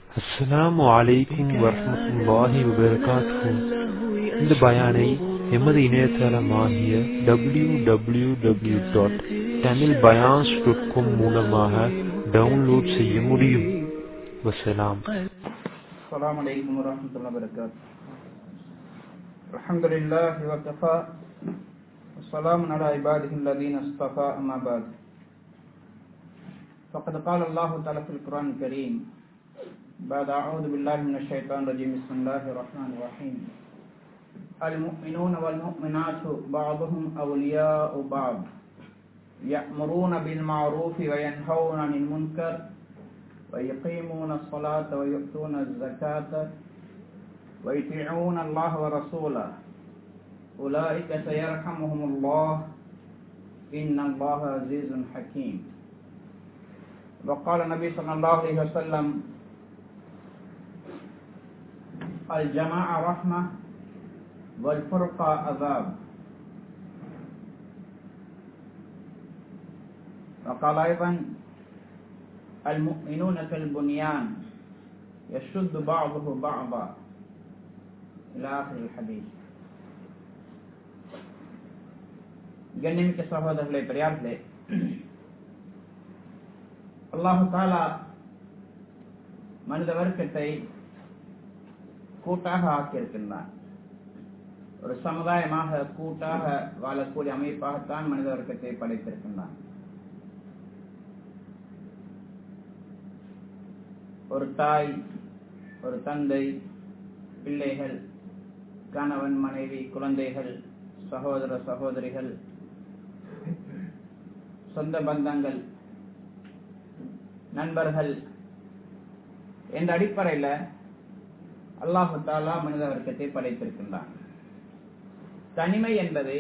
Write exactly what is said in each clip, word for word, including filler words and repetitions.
அஸ்ஸலாமு அலைக்கும் வரஹ்மத்துல்லாஹி வபரகாத்துஹு. இந்த பயானை எமது இணையதளமாகிய W W W dot Tamil bayans dot com மூலமாக டவுன்லோட் செய்ய முடியும். வஸ்ஸலாம். அஸ்ஸலாமு அலைக்கும் வரஹ்மத்துல்லாஹி வபரகாத்துஹு. அல்ஹம்துலில்லாஹி வகஃபா வஸ்ஸலாமு அலா இபாதிஹில் லதீன இஸ்தஃபா அம்மா பஅத். فقد قال الله تعالى في القرآن الكريم بعد أعوذ بالله من الشيطان الرجيم بسم الله الرحمن الرحيم المؤمنون والمؤمنات بعضهم أولياء بعض يأمرون بالمعروف وينهون عن المنكر ويقيمون الصلاة ويؤتون الزكاة ويطيعون الله ورسوله أولئك سيرحمهم الله إن الله عزيز حكيم. وقال النبي صلى الله عليه وسلم الجماعة رحمة والفرقة عذاب. وقال أيضا المؤمنون كالبنيان يشد بعضه بعضا إلى آخر الحديث. கண்ணியமிக்க சகோதரர்களே, பெரியார்களே, அல்லாஹு தஆலா மனித வர்க்கத்தை கூட்டாக ஆக்கியிருக்கின்றான். ஒரு சமுதாயமாக கூட்டாக வாழக்கூடிய அமைப்பாகத்தான் மனித வர்க்கத்தை படைத்திருக்கின்றான். ஒரு தாய், ஒரு தந்தை, பிள்ளைகள், கணவன், மனைவி, குழந்தைகள், சகோதர சகோதரிகள், சொந்த பந்தங்கள், நண்பர்கள் என்ற அடிப்படையில் அல்லாஹு தஆலா மனித வர்க்கத்தை படைத்திருக்கின்றான். தனிமை என்பது,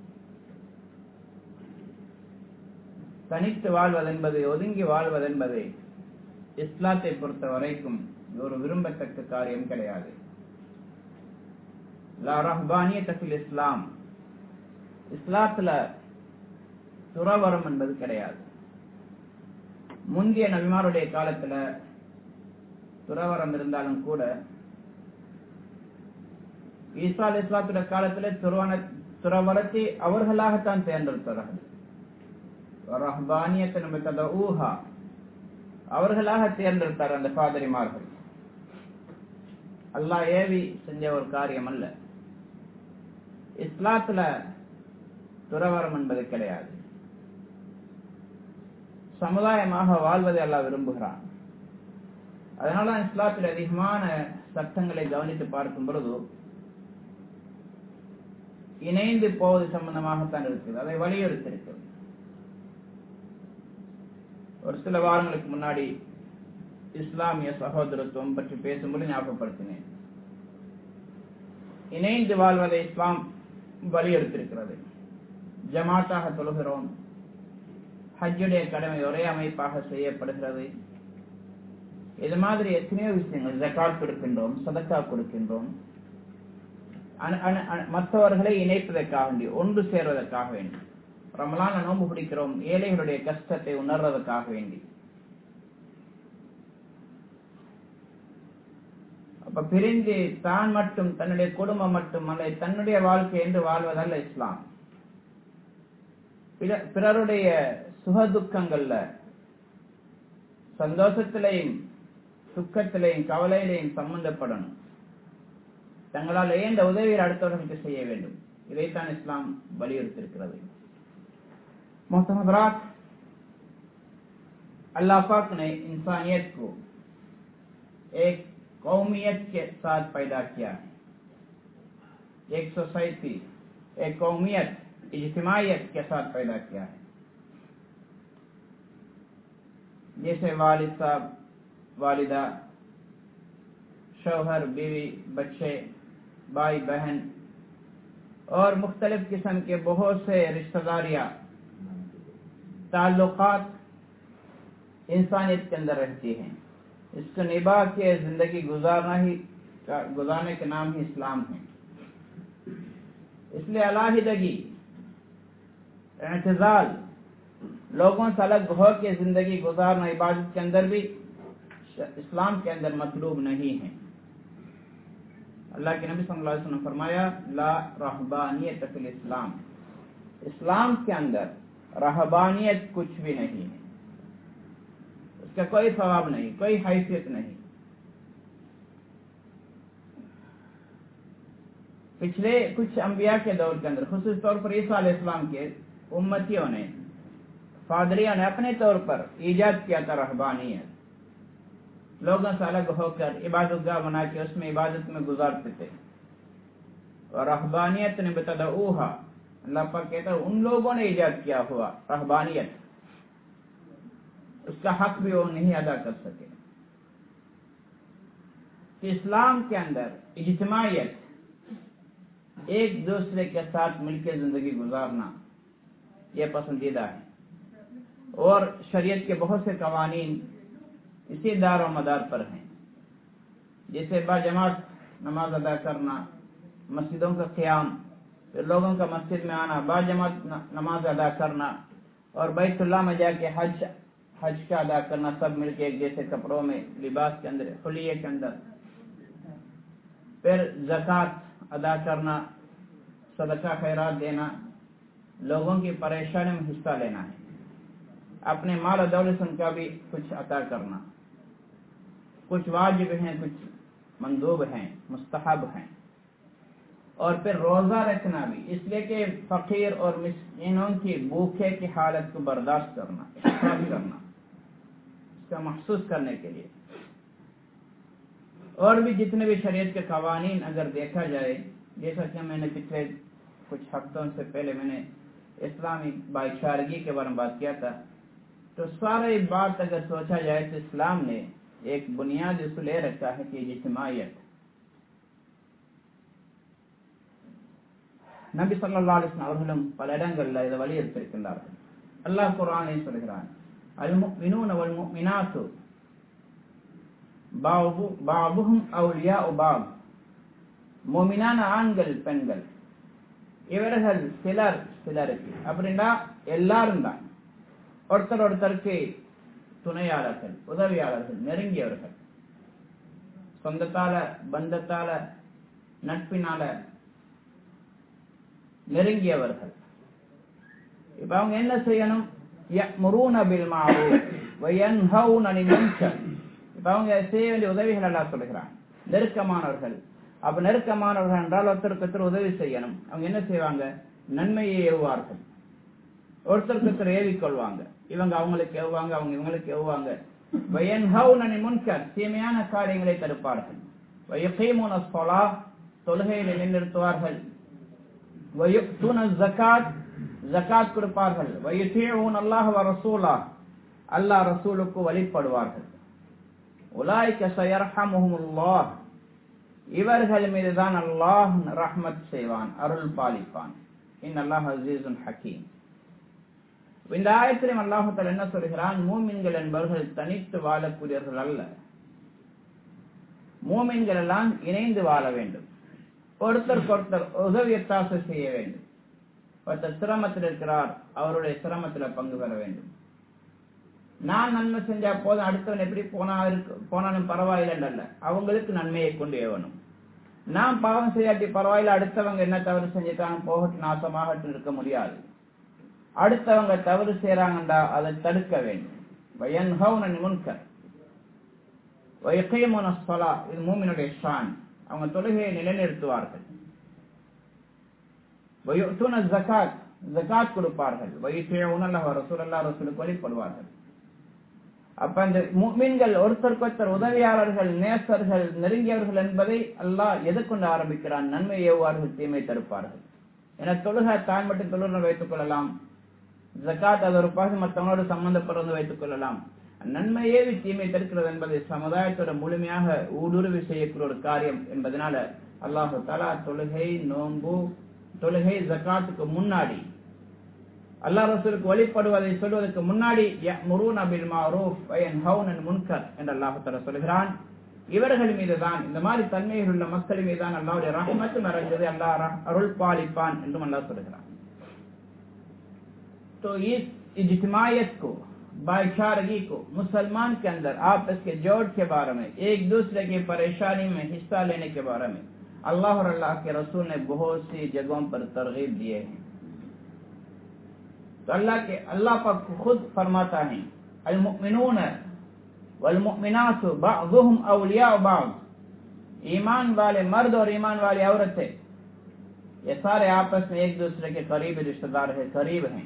தனித்து வாழ்வதென்பது, ஒதுங்கி வாழ்வதென்பது இஸ்லாத்தை பொறுத்த வரைக்கும் ஒரு விரும்பத்தக்க காரியம் கிடையாது. லா ரஹ்பானியத ஃபில் இஸ்லாம், இஸ்லாத்துல துறவரம் என்பது கிடையாது. முந்தைய நபிமாருடைய காலத்துல துறவரம் இருந்தாலும் கூட ஈசா அலைஹிஸ்ஸலாத்துடைய காலத்துல துறவன துறவரத்தை அவர்களாகத்தான் தேர்ந்தெடுத்தார்கள். அவர்களாக தேர்ந்தெடுத்தார் அந்த பாதிரிமார்கள். அல்லாஹ் ஏவி செஞ்ச ஒரு காரியம் அல்ல. இஸ்லாத்துல துறவரம் என்பது கிடையாது. சமுதாயமாக வாழ்வதை அல்லாஹ் விரும்புகிறான். அதனால இஸ்லாத்தில் அதிகமான சட்டங்களை கவனித்து பார்க்கும் பொழுது இணைந்து போவது சம்பந்தமாகத்தான் இருக்குது. அதை வலியுறுத்தி இருக்கு. ஒரு சில வாரங்களுக்கு முன்னாடி இஸ்லாமிய சகோதரத்துவம் பற்றி பேசும்போது ஞாபகப்படுத்தினேன். இணைந்து வாழ்வதை இஸ்லாம் வலியுறுத்திருக்கிறது. ஜமாத்தாக தொழுகிறோம், ஹஜ்ஜுடைய கடமை ஒரே அமைப்பாக செய்யப்படுகிறது. இது மாதிரி எத்தனையோ விஷயங்கள், ஜகாத் கொடுக்கின்றோம், சதக்கா கொடுக்கின்றோம், மற்றவர்களை இணைப்பதற்காக வேண்டி, ஒன்று சேர்வதற்காக வேண்டி. ரமலான் நோன்பு பிடிக்கிறோம், ஏழைகளுடைய கஷ்டத்தை உணர்வதற்காக வேண்டி. அப்ப பிரிந்து தான் மட்டும், தன்னுடைய குடும்பம் மட்டும் அல்ல, தன்னுடைய வாழ்க்கை என்று வாழ்வதல்ல இஸ்லாம். பிறருடைய சுகதுக்கங்கள்ல, சந்தோஷத்திலையும் துக்கத்திலையும் கவலையிலையும் சம்பந்தப்படணும். தங்களால் ஏந்த உதவியை அடுத்தவர்களுக்கு செய்ய வேண்டும். இதைத்தான் இஸ்லாம் வலியுறுத்திருக்கிறது. मोहतरम, अल्लाह पाक ने इंसानियत को एक कौमियत के साथ पैदा किया है. एक सोसाइटी, एक कौमियत, इज्तिमाइयत के साथ पैदा किया है. जैसे वालिद साहब, वालिदा, शौहर, बीवी, बच्चे, भाई बहन और मुख्तलिफ किस्म के बहुत से रिश्तेदारियां, ताल्लुकात इंसानियत के अंदर रहती हैं. इसको निभा के जिंदगी गुजारना ही गुजारने के नाम ही इस्लाम है. इसलिए अलाहिदगी, इंतजाल, लोगों से अलग हो के जिंदगी गुजारना इबादत के अंदर भी इस्लाम के अंदर मतलूब नहीं है। अल्लाह के नबी सल्लल्लाहु अलैहि वसल्लम ने फरमाया ला रहबानियत फिल इस्लाम, इस्लाम के अंदर रहबानियत कुछ भी नहीं है, उसका कोई सवाब नहीं, कोई हैसियत नहीं। पिछले कुछ अंबिया के दौर के अंदर खुसूस तौर पर ईसा अलैहिस्सलाम के उम्मतियों ने, फादरियों ने अपने तौर पर ईजाद किया था रहबानियत। लोगों से अलग होकर इबादतगाह बना के उसमें इबादत में गुजारते थे। और रहबानियत ने बतदऊहा, अल्लाह पाक कहता है उन लोगों ने ईजाद किया हुआ रहबानियत, उसका हक भी वो नहीं अदा कर सके। कि इस्लाम के अंदर इज्तिमाइयत, एक दूसरे के साथ मिलकर जिंदगी गुजारना, यह पसंदीदा है। और शरीयत के बहुत से कवानीन इसी दार और मदार पर हैं, जैसे बाजमात नमाज अदा करना, मस्जिदों का क़याम, फिर लोगों का मस्जिद में आना, बाजमात नमाज अदा करना, और बैतुल्लाह में जाके हज हज का अदा करना, सब मिलके एक जैसे कपड़ों में, लिबास के अंदर, हुलिये के अंदर। फिर ज़कात अदा करना, सदका खैरात देना, लोगों की परेशानी में हिस्सा लेना है, अपने माल दौलत उनका भी कुछ अता करना। कुछ वाजिब हैं, कुछ मंदूब हैं, मुस्तहब हैं। और फिर रोजा रखना भी, इसलिए कि फकीर और मिस्कीनों की भूखे की हालत को बर्दाश्त करना, इखराज करना, इसका महसूस करने के लिए। और भी जितने भी शरीयत के कवानीन अगर देखा जाए, जैसा कि मैंने पिछले कुछ हफ्तों से पहले मैंने इस्लामी भाईचारगी के बारे में बात किया था, तो सारी बात अगर सोचा जाए तो इस्लाम ने एक बुनियादी उसूल ले रखा है कि इज्तिमाइयत। நபி ஸல்லல்லாஹு அலைஹி வஸல்லம் அவர்களும் பல இடங்கள்ல இதை வலியுறுத்தியிருக்கிறார்கள். அல்லாஹ் குர்ஆனில் சொல்கிறான், அல் முஃமினூன வல் முஃமினாத்து பாபுஹும் அவுலியாஉ பாப், முஃமினான ஆண்கள் பெண்கள் இவர்கள் சிலர் சிலருக்கு, அப்படின்னா எல்லாரும் தான் ஒருத்தர் ஒருத்தருக்கு துணையாளர்கள், உதவியாளர்கள், நெருங்கியவர்கள், சொந்தத்தால பந்தத்தால நட்பினால நெருங்கியவர்கள். இப்ப அவங்க என்ன செய்யணும்? யஅமுரூன பில் மஅரூஃப் வ யன்ஹவுன அனில் முன்கர். இப்ப அவங்க செய்ய வேண்டிய உதவிகள் எல்லாம் சொல்கிறான். நெருக்கமானவர்கள், அப்ப நெருக்கமானவர்கள் என்றால் ஒருத்தருக்கு ஒருத்தர் உதவி செய்யணும். அவங்க என்ன செய்வாங்க? நன்மையை ஏவுவார்கள், ஒருத்தருக்கு ஒருத்தர் ஏவிக்கொள்வாங்க. இவங்க அவங்களுக்கு ஏவுவாங்க, அவங்க இவங்களுக்கு ஏவுவாங்க. வ யன்ஹவுன அனில் முன்கர், தீமையான காரியங்களை தடுப்பார்கள். வ யகீமுன ஸலாத், தொழுகையை நிலைநிறுத்துவார்கள். வயுக்துன ஸகாத், ஸகாத் கொடுப்பார்கள். வயுதீஊன அல்லாஹ் வ ரசூலா, அல்லாஹ் ரசூலுக்கு வழிபடுவார்கள். உலாயிக ஸயர்ஹமுஹுமுல்லாஹ், இவர்கள் மீதுதான் அல்லாஹ் ரஹ்மத் செய்வான், அருள் பாலிப்பான். இன்னல்லாஹ் அஸீஸுன் ஹகீம். இந்த ஆயத்திலும் அல்லாஹ் தஆலா என்ன சொல்கிறான்? மூமின்கள் என்பவர்கள் தனித்து வாழக்கூடியவர்கள் அல்ல, மூமின்கள் எல்லாம் இணைந்து வாழ வேண்டும், ஒருத்தருக்கு ஒருத்தர் உதவியத்தாசை செய்ய வேண்டும். ஒருத்தர் சிரமத்தில் இருக்கிறார், அவருடைய சிரமத்தில் பங்கு பெற வேண்டும். நான் நன்மை செஞ்சா போதும், அடுத்தவன் எப்படி போனா போனாலும் பரவாயில்லை, அவங்களுக்கு நன்மையை கொண்டு ஏவணும். நான் பாவம் செய்யாட்டி பரவாயில்ல, அடுத்தவங்க என்ன தவறு செஞ்சுட்டாங்க போகட்டும், நாசமாகட்டும் இருக்க முடியாது. அடுத்தவங்க தவறு செய்யறாங்கண்டா அதை தடுக்க வேண்டும். வயன்ஹவுன அனில் முன்கர் வ யகீமுன ஸலாத், இது மூமினுடைய ஷான். அவங்க தொழுகையை நிலைநிறுத்துவார்கள். வயுக்துன ஸகாத், ஸகாத் கொடுப்பார்கள். வயுதீஊன அல்லாஹ் வ ரசூலா, அல்லாஹ் ரசூலுக்கு வழிபடுவார்கள். அப்ப அந்த முஃமின்கள் ஒருத்தருக்கு ஒருத்தர் உதவியாளர்கள், நேசர்கள், நெருங்கியவர்கள் என்பதை அல்லாஹ் எதுக்கொண்டு ஆரம்பிக்கிறான்? நன்மை ஏவுவார்கள், தீமை தடுப்பார்கள். என தொழுகை தான் மட்டும் தொழுகை வைத்துக் கொள்ளலாம், ஸகாத் அது ஒரு பாகம் மற்றவங்களோடு சம்பந்தப்படுறது வைத்துக் கொள்ளலாம். நன்மையே தீமை தடுக்கிறது என்பதை சமுதாயத்தோட முழுமையாக ஊடுருவி செய்யக்கூடிய ஒரு காரியம் என்பதனால அல்லாஹு தஆலா தொழுகை, நோன்பு, தொழுகை, ஸகாத்துக்கு முன்னாடி, அல்லாஹ் ரசூலுக்கு வழிபடுவதை சொல்வதற்கு முன்னாடி யஅமுரூன பில் மஅரூஃப் வ யன்ஹவுன அனில் முன்கர் என்று அல்லாஹ் தஆலா சொல்கிறான். இவர்கள் மீதுதான், இந்த மாதிரி தன்மையில் உள்ள மக்கள் மீதுதான் அல்லாஹ்வுடைய ரஹ்மத் நிறைந்தது, அல்லாஹ் அருள் பாலிப்பான் என்றும் அல்லாஹ் சொல்கிறான். तो इस इज्तिमाइयत को भाई चारगी को, मुसलमान के अंदर आपस के जोड़ के बारे में, एक दूसरे की परेशानी में हिस्सा लेने के बारे में अल्लाह और अल्लाह के रसूल ने बहुत सी जगहों पर तरगीब दिए हैं। तो अल्लाह के अल्लाह पाक खुद फरमाता है, अल मुमिनून वल मुमिनातु बअदुहुम औलिया बअद, ईमान वाले मर्द और ईमान वाली औरतें ये सारे आपस में एक दूसरे के करीब रिश्तेदार है, करीब हैं।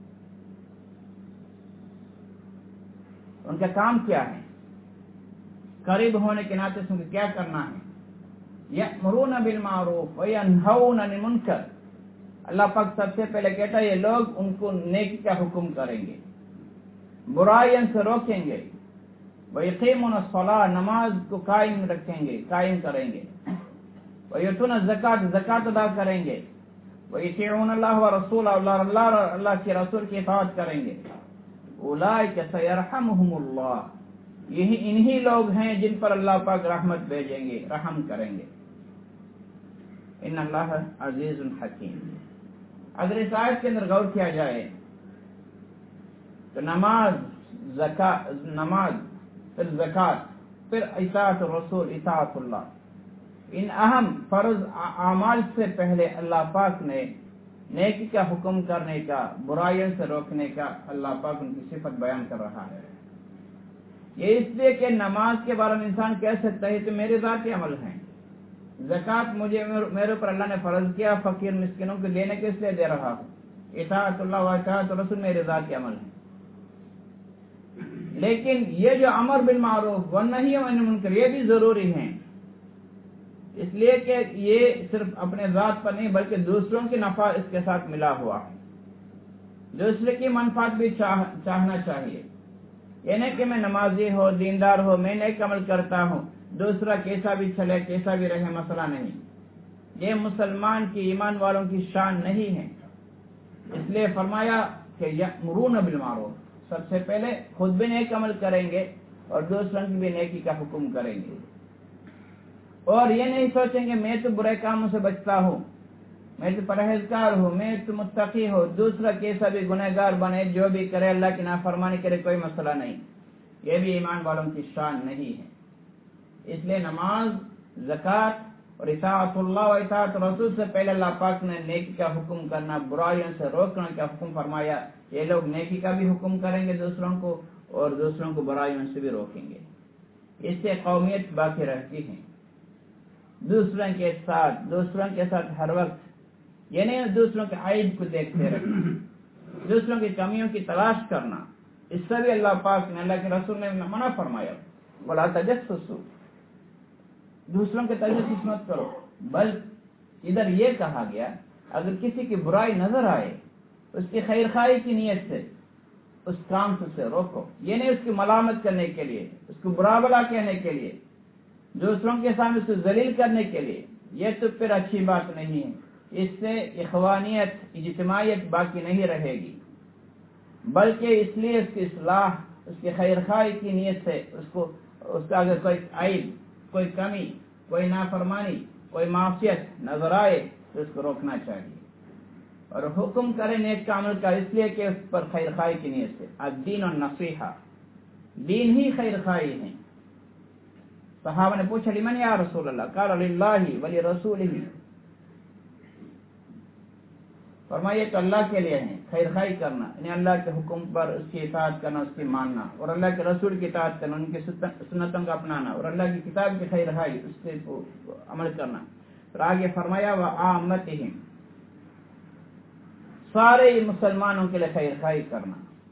उनका काम क्या है? करीब होने के नाते से उनको क्या करना है? यअमुरूना बिल मारूफ व यनहौना अनिल मुनकर। अल्लाह पाक सबसे पहले कहता है ये लोग उनको नेकी का हुक्म करेंगे, बुराइयों से रोकेंगे, व यक़ीमुना सलाह, नमाज को कायम रखेंगे, कायम करेंगे, व युतूना ज़कात, ज़कात अदा करेंगे, व यतीऊना अल्लाह व रसूलहु, अल्लाह अल्लाह के रसूल की इताअत करेंगे। उलाइका सयरहमुहुमुल्लाह, यही इन्हीं लोग हैं जिन पर अल्लाह पाक रहमत भेजेंगे, रहम करेंगे। इन्नल्लाह अज़ीज़ुन हकीम। अगर इस आयत के अंदर गौर किया जाए तो नमाज, ज़कात, नमाज, फिर ज़कात, फिर इताअत रसूल, इताअतुल्लाह, इन अहम फर्ज आमाल से पहले अल्लाह पाक ने नेकी का हुक्म करने का, बुराइयों से रोकने का अल्लाह पाक उनकी सिफत बयान कर रहा है। ये इसलिए कि नमाज के बारे में इंसान कह सकता है तो मेरे ज़ाती अमल हैं, ज़कात मुझे मेरे ऊपर अल्लाह ने फर्ज किया, फकीर मिस्किनों को देने के इसलिए दे रहा हूँ, इताअतुल्लाह व इताअत रसूल मेरे ज़ाती अमल हैं। लेकिन ये जो अमर बिल मारूफ व नही अनिल मुनकर ये भी जरूरी हैं, इसलिए कि ये सिर्फ अपने ज़ात पर नहीं बल्कि दूसरों की नफा इसके साथ मिला हुआ है। दूसरे की मनफात भी चाह, चाहना चाहिए। ये नहीं कि मैं नमाजी हो, दीनदार हो, मैं नेक अमल करता हूँ, दूसरा कैसा भी चले, कैसा भी रहे, मसला नहीं। ये मुसलमान की, ईमान वालों की शान नहीं है। इसलिए फरमाया कि यअमुरूना बिल मारूफ, सबसे पहले खुद भी नेक अमल करेंगे और दूसरों की भी नेकी का हुक्म करेंगे। और ये नहीं सोचेंगे मैं तो बुरे कामों से बचता हूँ, मैं तो परहेजगार हूँ, मैं तो मुत्तकी हूँ, दूसरा कैसा भी गुनहगार बने, जो भी करे, अल्लाह की नाफरमानी करे, कोई मसला नहीं। ये भी ईमान वालों की शान नहीं है। इसलिए नमाज, ज़कात और इताअतुल्लाह व इताअत रसूल से पहले अल्लाह पाक ने नेकी का हुक्म करना, बुराइयों से रोकने का हुक्म फरमाया। ये लोग नेकी का भी हुक्म करेंगे दूसरों को और दूसरों को बुराइयों से भी रोकेंगे। इससे कौमियत बाकी रहती है। दूसरों के साथ दूसरों के साथ हर वक्त ये नहीं दूसरों के आइब को देखते रहना, दूसरों की कमियों की तलाश करना, इससे भी अल्लाह पाक ने, अल्लाह के रसूल ने मना फरमाया, बोला तजस्सुस, दूसरों के तजस्सुस मत करो। बल इधर ये कहा गया अगर किसी की बुराई नजर आए उसकी खैर खाई की नीयत से उस काम से उसे रोको। ये नहीं उसकी मलामत करने के लिए, उसको बुरा भला कहने के लिए, दूसरों के सामने उसको जलील करने के लिए, ये तो फिर अच्छी बात नहीं है। इससे इखवानियत, इज्तिमाइयत बाकी नहीं रहेगी, बल्कि इसलिए उसकी इस्लाह, उसकी खैर खाई की नीयत से उसको, उसका अगर कोई आइब, कोई कमी, कोई नाफरमानी, कोई मासियत नजर आए तो उसको रोकना चाहिए और हुक्म करे नेक का अमल का, इसलिए कि उस पर खैर खाई की नीयत से। अद्दीन और नसीहा, दीन ही खैर खाई है। सहाबा ने पूछा लिमन या रसूल अल्लाह, क़ाल लिल्लाहि व लिरसूलिही, फरमाया तो अल्लाह के लिए है खैर खाई करना, यानी अल्लाह के हुक्म पर उसकी इताअत करना, उसकी मानना, और अल्लाह के रसूल की इताअत करना, उनकी सुन्नतों का अपनाना, और अल्लाह की किताब की खैर खाई उसके अमल करना। फिर आगे फरमाया व आम्मतिहिम, सारे मुसलमानों के लिए खैर खाई करना,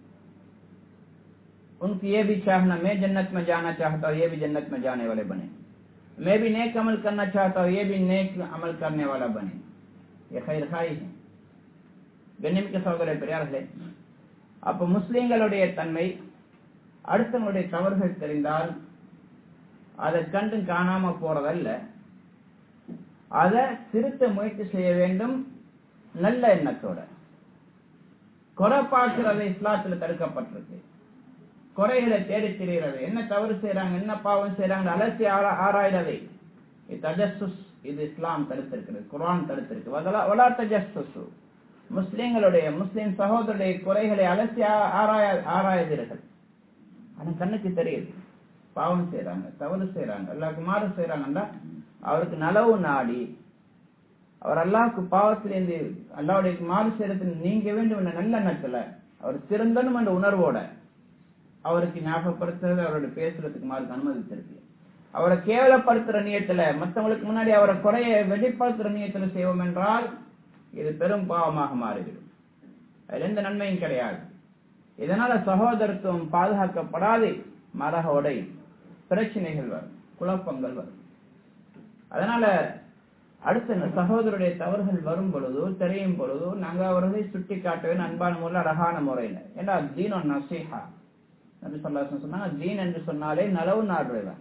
उनकी ये भी चाहना मैं जन्नत में जाना चाहता हूँ, ये भी जन्नत में जाने वाले बने, मैं भी नेक अमल करना चाहता हूँ, ये भी नेक अमल करने वाला बने। ये खैर खाई है। கண்ணியமிக்க சகோதர பெரியார்களே, அப்ப முஸ்லிம்களுடைய தன்மை அடுத்தவங்களுடைய தவறுகள் தெரிந்தால் அதை கண்டு காணாம போறதல்ல, அதை திருத்த முயற்சி செய்ய வேண்டும் நல்ல எண்ணத்தோட. குறை பார்க்கிறது இஸ்லாத்துல தடுக்கப்பட்டிருக்கு. குறைகளை தேடி திரிகிறது, என்ன தவறு செய்யறாங்க, என்ன பாவம் செய்யறாங்க அலசி ஆராய்றதை தஜஸ்ஸுஸ் இது இஸ்லாம் தடுத்திருக்கிறது, குர்ஆன் தடுத்திருக்கு. வலா தஜஸ்ஸுஸ், முஸ்லிம்களுடைய முஸ்லிம் சகோதரருடைய குறைகளை அலசி ஆராய ஆராயதீர்கள். ஆனா கண்ணுக்கு தெரியுது பாவம் செய்யறாங்க, தவறு செய்யறாங்க, எல்லாருக்கும் மாறு செய்யறாங்கன்னா அவருக்கு நலவு நாடி அவர் அல்லாஹ்வுக்கு பாவத்திலிருந்து அல்லாஹ்வுடைய மாறு செய்யறது நீங்க வேண்டும் என்ற நல்ல எண்ணத்துல அவர் திருந்தனும் என்ற உணர்வோட அவருக்கு ஞாபகப்படுத்துறது அவருடைய பேசுறதுக்கு மாறு அனுமதித்திருக்கு. அவரை கேவலப்படுத்துற நியத்துல மற்றவங்களுக்கு முன்னாடி அவரை குறைய வெளிப்படுத்துற நியத்துல செய்வோம் என்றால் இது பெரும் பாவமாக மாறிவிடும். அதுல எந்த நன்மையும் கிடையாது. இதனால சகோதரத்துவம் பாதுகாக்கப்படாது, மாறாக உடை பிரச்சனைகள் வரும், குழப்பங்கள் வரும். அதனால அடுத்த சகோதரருடைய தவறுகள் வரும் பொழுதோ தெரியும் பொழுதோ நாங்க அவர்களை சுட்டி காட்டவே அன்பான முறையில் அழகான முறையில். ஏன்னா தீன் ஒன் நசீஹா நபி ஸல்லல்லாஹு அலைஹி வஸல்லம் சொன்னாங்க, தீன் என்று சொன்னாலே நலவு நாடுறதுதான்,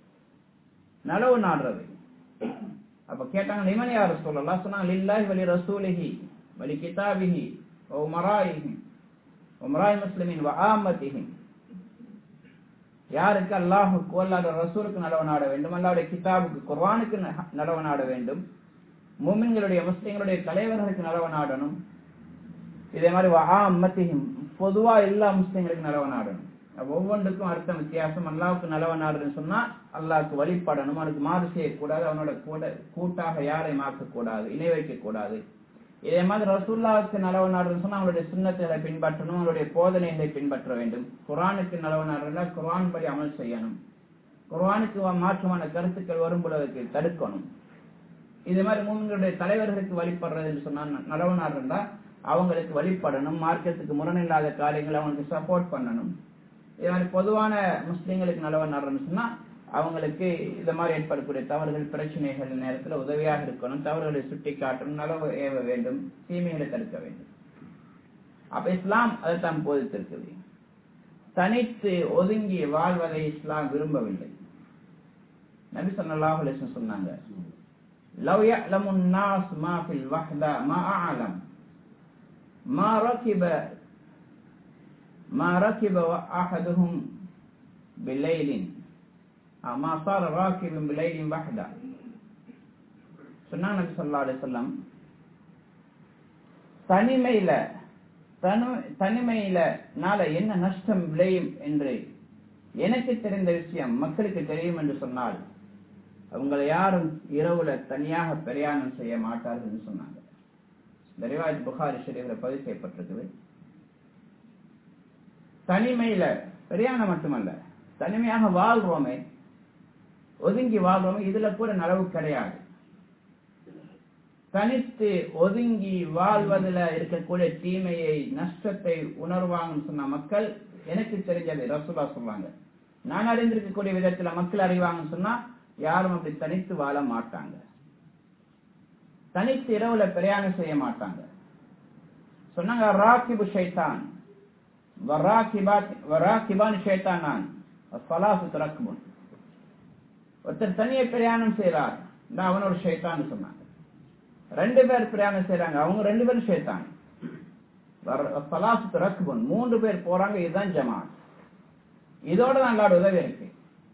நலவு நாடுறது. அப்ப கேட்டாங்க லிமன் யா ரசூலல்லாஹ், சொன்னாங்க லில்லாஹி வலி ரசூலிஹி வலி கிதாபிஹி வ உமராயிஹி உமராய் முஸ்லிமின் வ ஆம்மத்திஹி. யாருக்கு அல்லாஹ்வுக்கு அல்லாஹ்வுடைய ரசூலுக்கு நலவு நாட வேண்டும், அல்லாஹ்வுடைய கிதாபுக்கு குர்ஆனுக்கு நலவு நாட வேண்டும், முஃமின்களுடைய முஸ்லிம்களுடைய தலைவர்களுக்கு நலவு நாடணும். இதே மாதிரி வ ஆம்மத்திஹி பொதுவா எல்லா முஸ்லிம்களுக்கு நலவு நாடணும். ஒவ்வொன்றுக்கும் அர்த்தம் வித்தியாசம். அல்லாஹ்வுக்கு நலவு நாடுன்னு சொன்னா அல்லாஹ்வுக்கு வழிபடணும், அவனுக்கு மாறு செய்யக்கூடாது, அவனோட கூட கூட்டாக யாரையும் ஆக்கக்கூடாது, இணை வைக்கக்கூடாது. இதே மாதிரி ரசூலுல்லாஹ்வுக்கு நலவு நாடுன்னு சொன்னா அவங்களுடைய சுன்னத்துகளை பின்பற்றணும், அவருடைய போதனைகளை பின்பற்ற வேண்டும். குர்ஆனுக்கு நலவு நாடுனா குர்ஆன் படி அமல் செய்யணும், குர்ஆனுக்கு மாற்றமான கருத்துக்கள் வரும் பொழுதுக்கு தடுக்கணும். இதே மாதிரி முஃமின்களுடைய தலைவர்களுக்கு வழிபடுறது என்று சொன்னா நலவு நாடுனா அவங்களுக்கு வழிபடணும், மார்க்கத்துக்கு முரணில்லாத காரியங்களை அவங்களுக்கு சப்போர்ட் பண்ணணும். இதே மாதிரி பொதுவான முஸ்லிம்களுக்கு நலவு நாடுன்னு சொன்னா அவங்களுக்கு இந்த மாதிரி ஏற்படக்கூடிய தவறுகள் பிரச்சனைகள் நேரத்தில் உதவியாக இருக்கணும், தவறுகளை சுட்டி காட்டணும், நலவு ஏவ வேண்டும், தீமைகளை தடுக்க வேண்டும். அப்ப இஸ்லாம் அதைத்தான் போதித்திருக்குது. தனித்து ஒதுங்கி வாழ்வதை இஸ்லாம் விரும்பவில்லை. நபி ஸல்லல்லாஹு அலைஹி வஸல்லம் சொன்னாங்க, லவ் யஅலமுன் நாஸ் மா ஃபில் வஹ்தா மா அஅலம் மா ரகிப மா ரகிப அஹதுஹும் பிலைலின் மா சார ராகிபன் பிலைலின் வஹ்தா. சொன்னாங்க நபி ஸல்லல்லாஹு அலைஹி வஸல்லம், தனிமையில தனிமையில நாள என்ன நஷ்டம் விளையும் என்று எனக்கு தெரிந்த விஷயம் மக்களுக்கு தெரியும் என்று சொன்னால் அவங்களை யாரும் இரவுல தனியாக பிரயாணம் செய்ய மாட்டார்கள் என்று சொன்னாங்க. இந்த ரிவாயத் புகாரி ஷரீஃப்ல பதிவு செய்யப்பட்டிருக்குது. தனிமையில பிரயாணம் மட்டுமல்ல, தனிமையாக வாழ்றோமே, ஒதுங்கி வாழ்றோமே, இதுல கூட நலவு கிடையாது. தனித்து ஒதுங்கி வாழ்வதில் இருக்கக்கூடிய தீமையை நஷ்டத்தை உணர்வாங்கன்னு சொன்ன மக்கள் எனக்கு தெரிஞ்சது ரசூலுல்லாஹ் சொல்றாங்க. நான் அறிந்திருக்கக்கூடிய விதத்துல மக்கள் அறிவாங்கன்னு சொன்னா யாரும் அப்படி தனித்து வாழ மாட்டாங்க, தனித்து இரவுல பிரயாணம் செய்ய மாட்டாங்க. சொன்னாங்க ராகிபு ஷைத்தான் வராகிபாத் வராகிபான் ஷைத்தானான் ஸலாசு ரக்புன். ஒருத்தர் தனியே பிரயாணம் செய்யறார், அவனோட ஷைத்தான் சொன்னாங்க. ரெண்டு பேர் பிரயாணம் செய்யறாங்க, அவங்க ரெண்டு பேரும் ஷைத்தான். ஸலாசு ரக்புன், மூன்று பேர் போறாங்க, இதுதான் ஜமாத். இதோட தான் அல்லாஹ்வுடைய உதவி இருக்கு.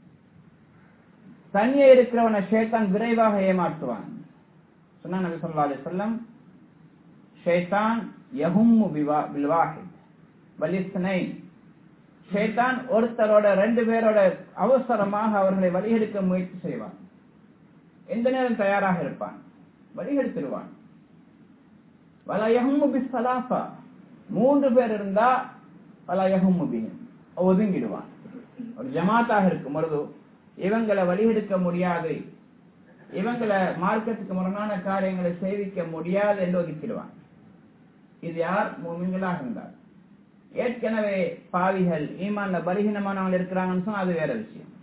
தனியே இருக்கிறவனை ஷைத்தான் விரைவாக ஏமாற்றுவான். சொன்னாங்க நபி ஸல்லல்லாஹு அலைஹி வஸல்லம், ஷைத்தான் யஹும்மு பில் வாஹித் வல் இஸ்னைன். ஷைத்தான் ஒருத்தரோட ரெண்டு பேரோட அவசரமாக அவர்களை வழிகெடுக்க முயற்சி செய்வான். எந்த நேரம் தயாராக இருப்பான், வழிகெடுத்துருவான். வலா யஹும்மு பிஸ் ஸலாஸா, மூன்று பேர் இருந்தா வலா யஹும்மு பிஹிம், ஒதுங்கிடுவான். ஒரு ஜமாத்தாக இருக்கும் பொழுது இவங்களை வழிகெடுக்க முடியாது, இவங்களை மார்க்கத்துக்கு முரணான காரியங்களை சேவிக்க முடியாது என்று ஒதுக்கிடுவான். இது யார்? முஃமின்களாக இருந்தார். ஏற்கனவே பாவிகள் ஈமான்ல பலகீனமானவங்க இருக்கிறாங்கன்னு சொன்னா அது வேற விஷயம்.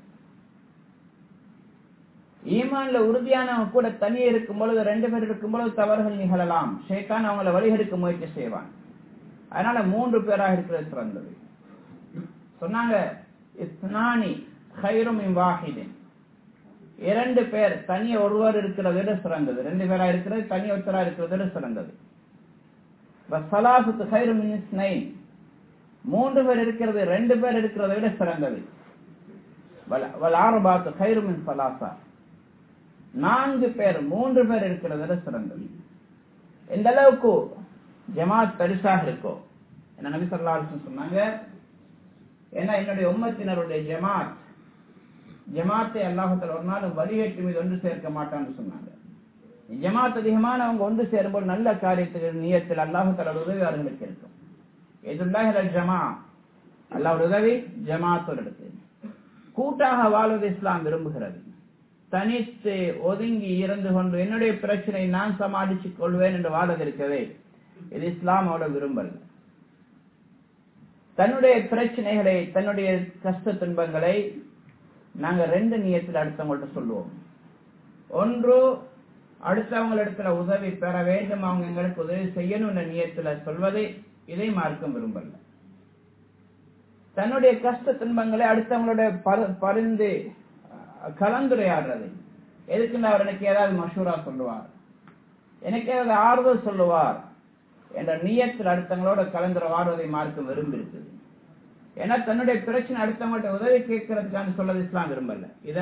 ஈமான்ல உறுதியானவங்க கூட தனியே இருக்கும் பொழுது, ரெண்டு பேர் இருக்கும் பொழுது தவறுகள் நிகழலாம். ஷைத்தான் அவங்களை வழிகெடுக்க முயற்சி செய்வான். அதனால மூன்று பேராக இருக்கிறது சிறந்தது. சொன்னாங்க இஸ்னானி கைரும் மின் வாஹிதின், இரண்டு பேர் தனியே ஒருவர் இருக்கிறத விட சிறந்தது, ரெண்டு பேரா இருக்கிறது தனி ஒருத்தரா இருக்கிறத விட சிறந்தது. வஸலாசத்து கைரும் மின் இஸ்னைன், மூன்று பேர் இருக்கிறது ரெண்டு பேர் இருக்கிறத விட சிறந்தது. வல் அர்பாத்து கைரும் மின் ஸலாஸா, நான்கு பேர் மூன்று பேர் இருக்கிறத விட சிறந்தது. இந்த அளவுக்கு ஜமாத் பெருசாக இருக்கோ. என்ன நபி ஸல்லல்லாஹு அலைஹி வஸல்லம் சொன்னாங்க, ஏன்னா என்னுடைய உம்மத்தினருடைய ஜமாத் ஜமாத்தை அல்லாஹ் தஆலா ஒரு நாள் வழிகேட்டு மீது ஒன்று சேர்க்க மாட்டான்னு சொன்னாங்க. ஜமாத் அதிகமான அவங்க ஒன்று சேரும்போது நல்ல காரியத்துக்கு நியத்தில் அல்லாஹ் தஆலா உதவி அவர்களுக்கு இருக்கும். இதுல்லாஹில் ஜமா, அல்லாஹ் உதவி ஜமாத்தோடு இருக்கு. கூட்டாக வாழ்வது இஸ்லாம் விரும்புகிறது. தனித்து ஒதுங்கி இருந்து கொண்டு என்னுடைய பிரச்சனை நான் சமாளித்துக் கொள்வேன் என்று வாழ்வது இருக்கவே இது இஸ்லாமோட விரும்பல். தன்னுடைய பிரச்சனைகளை தன்னுடைய கஷ்ட துன்பங்களை நாங்க ரெண்டு நியத்தில் அடுத்தவங்கள்ட்ட சொல்லுவோம். ஒன்று, அடுத்தவங்களிடத்துல உதவி பெற வேண்டும், அவங்க எங்களுக்கு உதவி செய்யணும் என்ற நியத்துல சொல்வதை இதை மார்க்கம் விரும்பல. தன்னுடைய கஷ்ட துன்பங்களை அடுத்தவங்களுடைய பரிந்து கலந்துரையாடுறது. எதுக்குன்னு அவர் எனக்கு ஏதாவது மஷூரா சொல்லுவார், எனக்கு ஏதாவது ஆறுதல் சொல்லுவார் என்ற நியத்தில் அடுத்தவங்களோட கலந்துரையாடுவதை மார்க்கம் விரும்பி இருக்குது. ஏன்னா தன்னுடைய பிரச்சனை அடுத்தவங்கள்ட்ட உதவி கேட்கறதுக்கான சொல்றது இஸ்லாம் விரும்பல.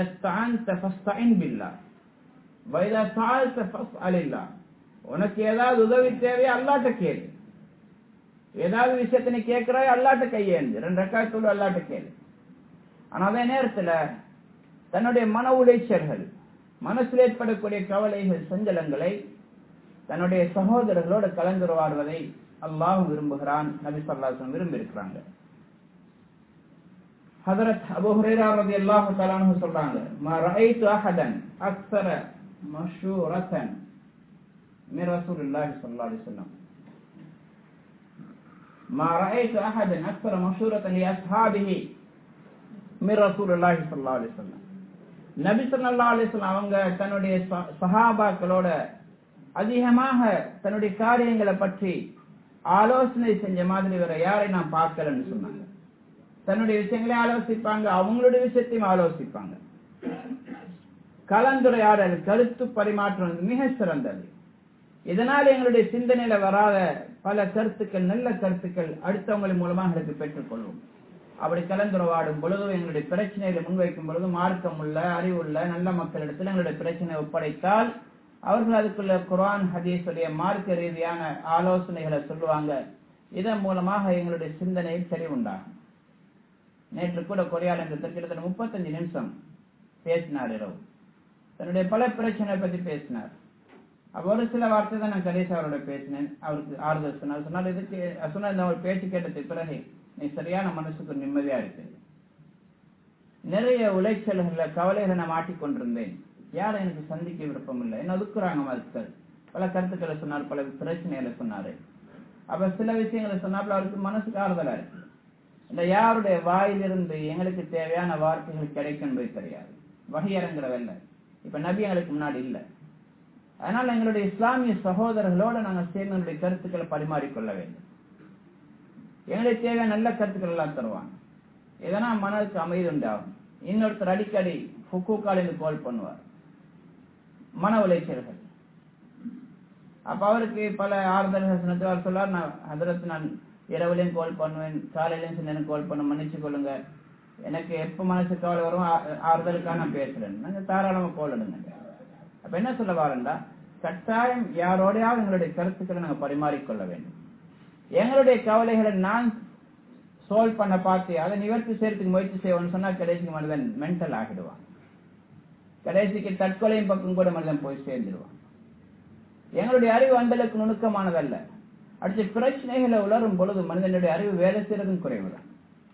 உனக்கு ஏதாவது உதவி தேவையா அல்லாட்ட கேளு, ஏதாவது விஷயத்தை நீ கேட்கிறாய் அல்லாட்ட கையேந்து ரெண்டு ரக்காயத்தோடு அல்லாட்ட கேளு. ஆனா அதே நேரத்துல தன்னுடைய மன உளைச்சல்கள், மனசில் ஏற்படக்கூடிய கவலைகள், சஞ்சலங்களை தன்னுடைய சகோதரர்களோடு கலந்துரையாடுவதை அல்லாஹ் விரும்புகிறான், நபி ஸல்லல்லாஹு அலைஹி வஸல்லம் விரும்பி இருக்கிறாங்க. ஹஜ்ரத் அபூ ஹுரைரா ரலியல்லாஹு தஆலா அன்ஹு சொல்றாங்க, மா ரஅய்து அஹதன் அக்ஸர மஷூரத்தன் மின் ரசூலில்லாஹி ஸல்லல்லாஹு அலைஹி வஸல்லம். மா ரஅய்து அஹதன் அக்ஸர மஷூரத்தன் லிஅஸ்ஹாபிஹி மின் ரசூலில்லாஹி ஸல்லல்லாஹு அலைஹி வஸல்லம். நபி ஸல்லல்லாஹு அலைஹி வஸல்லம் அவங்க தன்னுடைய சஹாபாக்களோட அதிகமாக தன்னுடைய காரியங்களை பற்றி ஆலோசனை செஞ்ச மாதிரி வேற யாரை நான் பார்க்கலன்னு சொன்னாங்க. தன்னுடைய விஷயங்களை ஆலோசிப்பாங்க, அவங்களுடைய விஷயத்தையும் ஆலோசிப்பாங்க. கலந்துரையாடல், கருத்து பரிமாற்றம் மிக சிறந்தது. இதனால் எங்களுடைய சிந்தனையில வராத பல கருத்துக்கள், நல்ல கருத்துக்கள் அடுத்தவங்களின் மூலமாக எங்களுக்கு பெற்றுக்கொள்வோம். அப்படி கலந்துரையாடும் பொழுது எங்களுடைய பிரச்சனைகளை முன்வைக்கும் பொழுது மார்க்கம் உள்ள அறிவுள்ள நல்ல மக்களிடத்தில் எங்களுடைய பிரச்சனையை ஒப்படைத்தால் அவர்கள் அதுக்குள்ள குர்ஆன் ஹதீஸுடைய மார்க்க ரீதியான ஆலோசனைகளை சொல்லுவாங்க. இதன் மூலமாக எங்களுடைய சிந்தனையில் தெளிவுண்டாகும். நேற்று கூட கொரியால கிட்டத்தட்ட முப்பத்தஞ்சு நிமிஷம் பேசினார் இரவு. தன்னுடைய பல பிரச்சனை பற்றி பேசினார். அப்ப ஒரு சில வார்த்தை தான் நான் கடைசி அவரோட பேசினேன். அவருக்கு ஆறுதல் சொன்னார். சொன்னால் இதுக்கு சொன்ன இந்த ஒரு பேச்சு கேட்டதுக்கு பிறகு நீ சரியான மனசுக்கு நிம்மதியா இருக்கு. நிறைய உளைச்சல்கள கவலைகளை நான் மாட்டிக்கொண்டிருந்தேன். யாரும் எனக்கு சந்திக்க விருப்பம் இல்லை, என்ன ஒதுக்குறாங்க மக்கள். பல கருத்துக்களை சொன்னார், பல பிரச்சனைகளை சொன்னாரு. அப்ப சில விஷயங்களை சொன்னாப்புல அவருக்கு மனசுக்கு ஆறுதலா இருக்கு. இந்த யாருடைய வாயிலிருந்து எங்களுக்கு தேவையான வார்த்தைகள் கிடைக்கும் என்பது தெரியாது. வகையறங்கிறவல்ல இப்ப நபி எங்களுக்கு முன்னாடி இல்லை. அதனால எங்களுடைய இஸ்லாமிய சகோதரர்களோட நாங்கள் சேர்ந்து எங்களுடைய கருத்துக்களை பரிமாறிக்கொள்ள வேண்டும். எங்களுக்கு தேவையான நல்ல கருத்துக்கள் எல்லாம் தருவாங்க. இதனால் மனதுக்கு அமைதி உண்டாகும். இன்னொருத்தர் அடிக்கடி ஃபுக்கூக்கால் கால் பண்ணுவார், மன உளைச்சல்கள். அப்ப அவருக்கு பல ஆறுதல்கள் சொன்னது. அவர் சொல்லார், நான் ஹதரத் நான் இரவுலையும் கால் பண்ணுவேன், காலையிலையும் சின்ன கால் பண்ண, மன்னிச்சு கொள்ளுங்க, எனக்கு எப்ப மனசு கவலை வரும் ஆறுதலுக்காக நான் பேசுறேன், நாங்க தாராளமா கால் எடுங்க. அப்ப என்ன சொல்ல வாரண்டா, கட்டாயம் யாரோடையாவது எங்களுடைய கருத்துக்களை நாங்க பரிமாறிக்கொள்ள வேண்டும். எங்களுடைய கவலைகளை நான் சால்வ் பண்ண பார்த்து அதை நிவர்த்தி செய்யறதுக்கு முயற்சி செய்வோம்னு சொன்னா கடைசிக்கு மனிதன் மென்டல் ஆகிடுவான். கடைசிக்கு தற்கொலையும் பக்கம் கூட மனிதன் போய் சேர்ந்துடுவான். எங்களுடைய அறிவு அந்தளவுக்கு நுணுக்கமானதல்ல. அடுத்த பிரச்சனைகளை உலரும் பொழுது மனிதனுடைய அறிவு வேலை செய்யறதும் குறைவுதான்.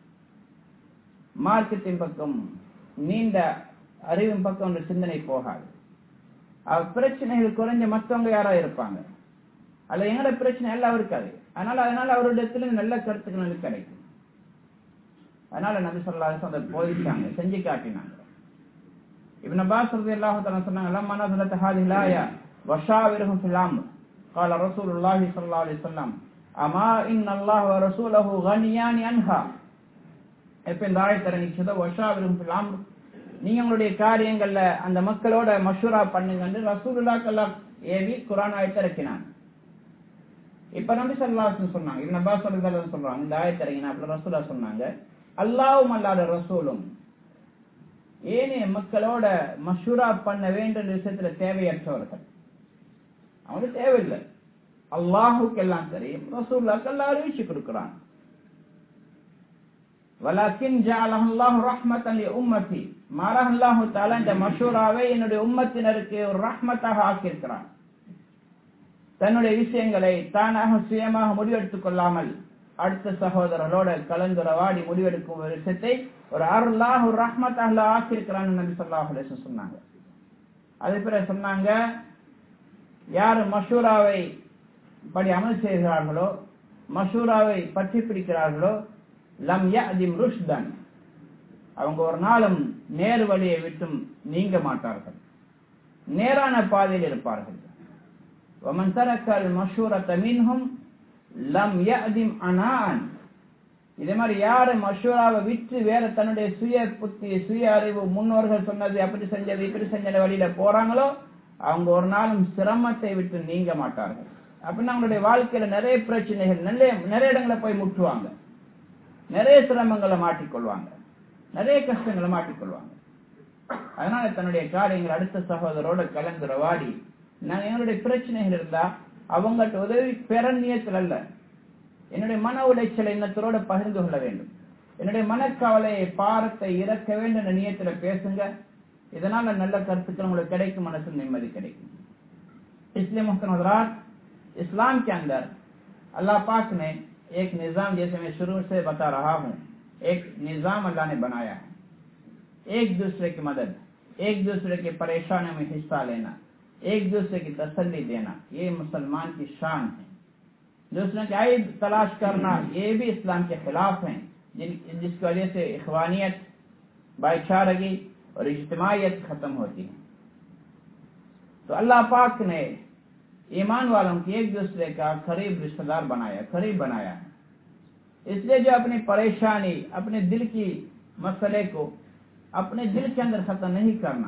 மார்க்கத்தின் பக்கம் நீண்ட அறிவின் பக்கம் ஒன்று சிந்தனை போகாது. பிரச்சனைகள் குறைஞ்ச மற்றவங்க யாரா இருப்பாங்க, அல்ல எங்களோட பிரச்சனை எல்லாம் இருக்காது. அதனால அதனால அவருடைய நல்ல கருத்துக்கள் கிடைக்கும். அதனால நபி ஸல்லல்லாஹு அலைஹி வஸல்லம் போதிச்சாங்க, செஞ்சு காட்டினாங்க. இப்னு அப்பாஸ் ரலியல்லாஹு தஆலா சொன்னாங்க, லம்மா நஸலத் ஹாதிஹில் ஆயா வஷாவிருஹும் ஃபில் அம்ர் قال رسول الله صلى الله عليه وسلم اما ان الله ورسوله غنيان عنها. இப்ப இந்த ஆயத்தை இறங்கிச்சது, வஷாவிருஹும் ஃபில் அம்ர், நீங்க உங்களுடைய காரியங்கள்ல அந்த மக்களோட மஷூரா பண்ணுங்கன்னு ரசூலுல்லாஹ் ஸல்லல்லாஹு ஏவி குர்ஆன் ஆயத்தை இறக்கினாங்க. இப்ப நபி ஸல்லல்லாஹு அலைஹி வஸல்லம் சொன்னாங்க, இப்னு அப்பாஸ் ரலியல்லாஹு அன்ஹு சொல்றாங்க, இந்த ஆயத்தை இறங்கினா அப்ப ரசூலுல்லாஹ் சொன்னாங்க, அல்லாஹ்வும் அல்லாஹ்வுடைய ரசூலும் ஏனைய மக்களோட மஷூரா பண்ண வேண்டிய விஷயத்துல தேவையற்றவர்கள். அவனுக்கு தேவையில்லை. அல்லாஹுக்கெல்லாம் தெரியும், ரசூலுல்லாஹ்க்கு அல்லாஹ் அறிவிச்சு கொடுக்கிறான். வலக்கின் ஜஅலஹு அல்லாஹு ரஹ்மத்தன் லி உம்மத்தி, மாறாக அல்லாஹ் தஆலா இந்த மஷூராவை என்னுடைய உம்மத்தினருக்கு ஒரு ரஹ்மத்தாக ஆக்கியிருக்கிறான். தன்னுடைய விஷயங்களை தானாக சுயமாக முடிவெடுத்துக் கொள்ளாமல் அடுத்த சகோதரர்களோட கலந்துரவாடி முடிவெடுக்கும் ஒரு விஷயத்தை ஒரு அருளாக ஒரு ரஹ்மத்தாக ஆக்கியிருக்கிறான்னு நபி ஸல்லல்லாஹு அலைஹி வஸல்லம் சொன்னாங்க. அதே பிறகு சொன்னாங்க, யார் மஷூராவை படி அமல் செய்கிறார்களோ, மஷூராவை பற்றி பிடிக்கிறார்களோ, லம் யஅதிம் ருஷ்தன், அவங்க ஒரு நாளும் நேர் வழியை விட்டும் நீங்க மாட்டார்கள், நேரான பாதையில் இருப்பார்கள். ومن ترك المشورة منهم لم يأدم عناء, இதே மாதிரி யாரு மஷூராவை விட்டு வேற தன்னுடைய சுய புத்தி சுய அறிவு முன்னோர்கள் சொன்னது அப்படி செஞ்சது இப்படி செஞ்ச வழியில போறாங்களோ அவங்க ஒரு நாளும் சிரமத்தை விட்டு நீங்க மாட்டார்கள். அப்படின்னா அவங்களுடைய வாழ்க்கையில நிறைய பிரச்சனைகள், நிறைய நிறைய இடங்களை போய் முட்டுவாங்க, நிறைய சிரமங்களை மாட்டிக்கொள்வாங்க, நிறைய கஷ்டங்களை மாட்டிக்கொள்வாங்க. அதனால தன்னுடைய காரியங்கள் அடுத்த சகோதரோட கலந்துரவாடி, நான் என்னுடைய பிரச்சனைகள் இருந்தா அவங்கள்ட்ட உதவி பெற நியத்தில் அல்ல, என்னுடைய மன உளைச்சலை இன்னத்தோட பகிர்ந்து கொள்ள வேண்டும், என்னுடைய மனக்கவலையை பாரத்தை இறக்க வேண்டும் என்ற நியத்துல பேசுங்க. இதனால நல்ல கருத்துக்கள் உங்களுக்கு கிடைக்கும், மனசு நிம்மதி கிடைக்கும். इसलिए मुहतरम हज़रात, इस्लाम के अंदर अल्लाह पाक ने एक निज़ाम, जैसे मैं शुरू से बता रहा हूँ, एक निज़ाम अल्लाह ने बनाया है. एक दूसरे की मदद, एक दूसरे की परेशानियों में हिस्सा लेना, एक दूसरे की तसल्ली देना, ये मुसलमान की शान है. दूसरों की आयब तलाश करना ये भी इस्लाम के खिलाफ है, जिन जिसकी वजह से इखवानियत, भाईचारगी और इज्तिमाइयत खत्म होती है. तो अल्लाह पाक ने ईमान वालों की एक दूसरे का करीब रिश्तेदार बनाया, करीब बनाया. इसलिए जो अपनी परेशानी, अपने दिल की मसले को अपने दिल के अंदर खत्म नहीं करना,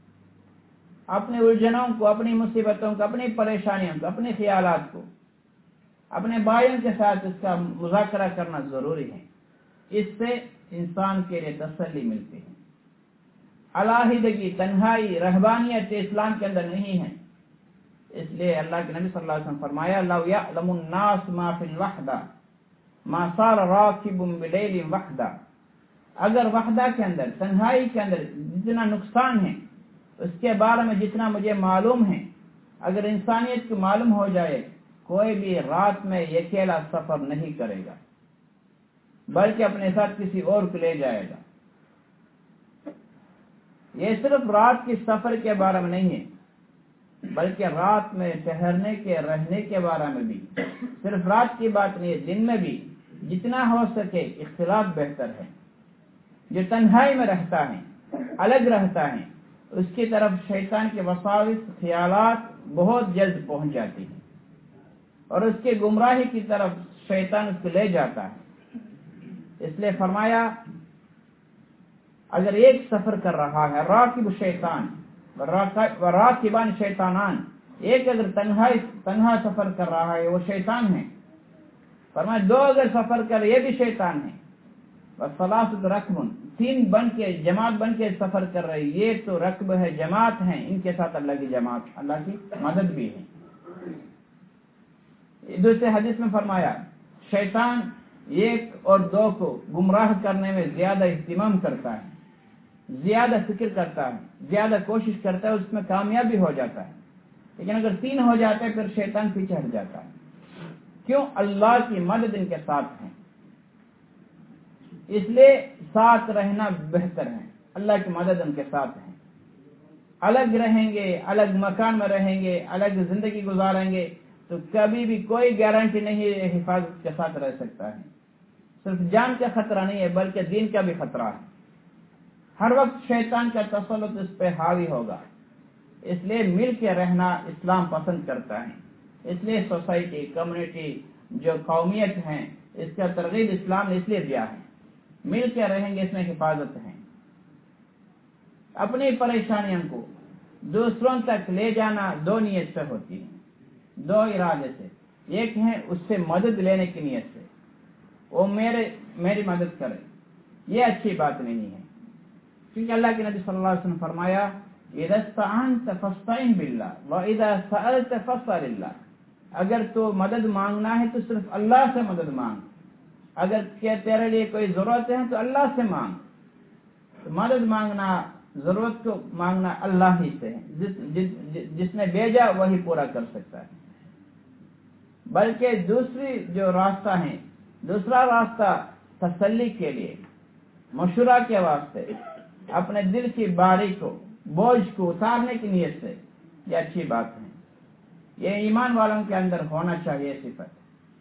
अपने उलझनों को, अपनी मुसीबतों को, अपनी परेशानियों को, अपने ख्यालात को अपने भाइयों के साथ इसका मुज़ाकरा करना जरूरी है. इससे इंसान के लिए तसल्ली मिलती है. अलाहिदगी, तन्हाई, रहबानियत इस्लाम के अंदर नहीं है. इसलिए अल्लाह के नबी सल्लल्लाहु अलैहि वसल्लम फरमाया, लौ यअलमुन नास मा फिल वहदा मा सार राकिबुन बिलैलिन वहदा, अगर वहदा के अंदर, तन्हाई के अंदर जितना नुकसान है उसके बारे में जितना मुझे मालूम है, अगर इंसानियत को मालूम हो जाए, कोई भी रात में अकेला सफर नहीं करेगा, बल्कि अपने साथ किसी और को ले जाएगा. ये सिर्फ रात के सफर के बारे में नहीं है, बल्कि रात में ठहरने के, रहने के बारे में भी. सिर्फ रात की बात नहीं है, दिन में भी जितना हो सके इख्तिलाफ बेहतर है. जो तन्हाई में रहता है, अलग रहता है, उसकी तरफ शैतान के वसाविस, ख्यालात बहुत जल्द पहुंच जाती है और उसके गुमराही की तरफ शैतान उसको ले जाता है. इसलिए फरमाया, अगर एक सफर कर रहा है, राकिब शैतान व राकिबान शैतानान, एक अगर तन्हाई तन्हा सफर कर रहा है वो शैतान है. फरमाया दो अगर सफर कर ये भी शैतान है. वसलासुत रकबुन, तीन बन के जमात बन के सफर कर रही, ये तो रकब है, जमात है, इनके साथ अल्लाह की जमात, अल्लाह की मदद भी है. दूसरे हदीस में फरमाया, शैतान एक और दो को गुमराह करने में ज्यादा इस्तेमाल करता है, ज्यादा फिक्र करता है, ज्यादा कोशिश करता है, उसमें कामयाब भी हो जाता है. लेकिन अगर तीन हो जाते हैं फिर शैतान पीछे हट जाता है. क्यों? अल्लाह की मदद इनके साथ है. इसलिए साथ रहना बेहतर है, अल्लाह की मदद उनके साथ है. अलग रहेंगे, अलग मकान में रहेंगे, अलग जिंदगी गुजारेंगे तो कभी भी कोई गारंटी नहीं है हिफाजत के साथ रह सकता है. सिर्फ जान का खतरा नहीं है, बल्कि दीन का भी खतरा है. हर वक्त शैतान का तसल्लुत इस पे हावी होगा. इसलिए मिल के रहना इस्लाम पसंद करता है. इसलिए सोसाइटी, कम्युनिटी, जो कौमियत है, इसका तरगीब इस्लाम ने इसलिए दिया है. मिल के रहेंगे, इसमें हिफाजत है. अपनी परेशानियों को दूसरों तक ले जाना दो नीयत से होती है, दो इरादे से. एक है उससे मदद लेने की नीयत से, वो मेरे मेरी मदद करे, ये अच्छी बात नहीं है. क्योंकि अल्लाह के नबी सल्लल्लाहु अलैहि वसल्लम फरमाया, इज़ा इस्तअनत फस्तईन बिल्लाह व इज़ा सअलत फस्अलिल्लाह. اگر تو مدد مانگنا ہے تو صرف اللہ سے مدد مانگ، اگر کہ تیرے لیے کوئی ضرورت ہے تو اللہ سے مانگ. تو مدد مانگنا، ضرورت کو مانگنا اللہ ہی سے ہے. جس, جس, جس نے بھیجا وہی پورا کر سکتا ہے. بلکہ دوسری جو راستہ ہے، دوسرا راستہ تسلی کے لیے، مشورہ کے واسطے، اپنے دل کی باری کو، بوجھ کو اتارنے کی نیت سے، یہ اچھی بات ہے. یہ ایمان والوں کے اندر ہونا چاہیے صفت.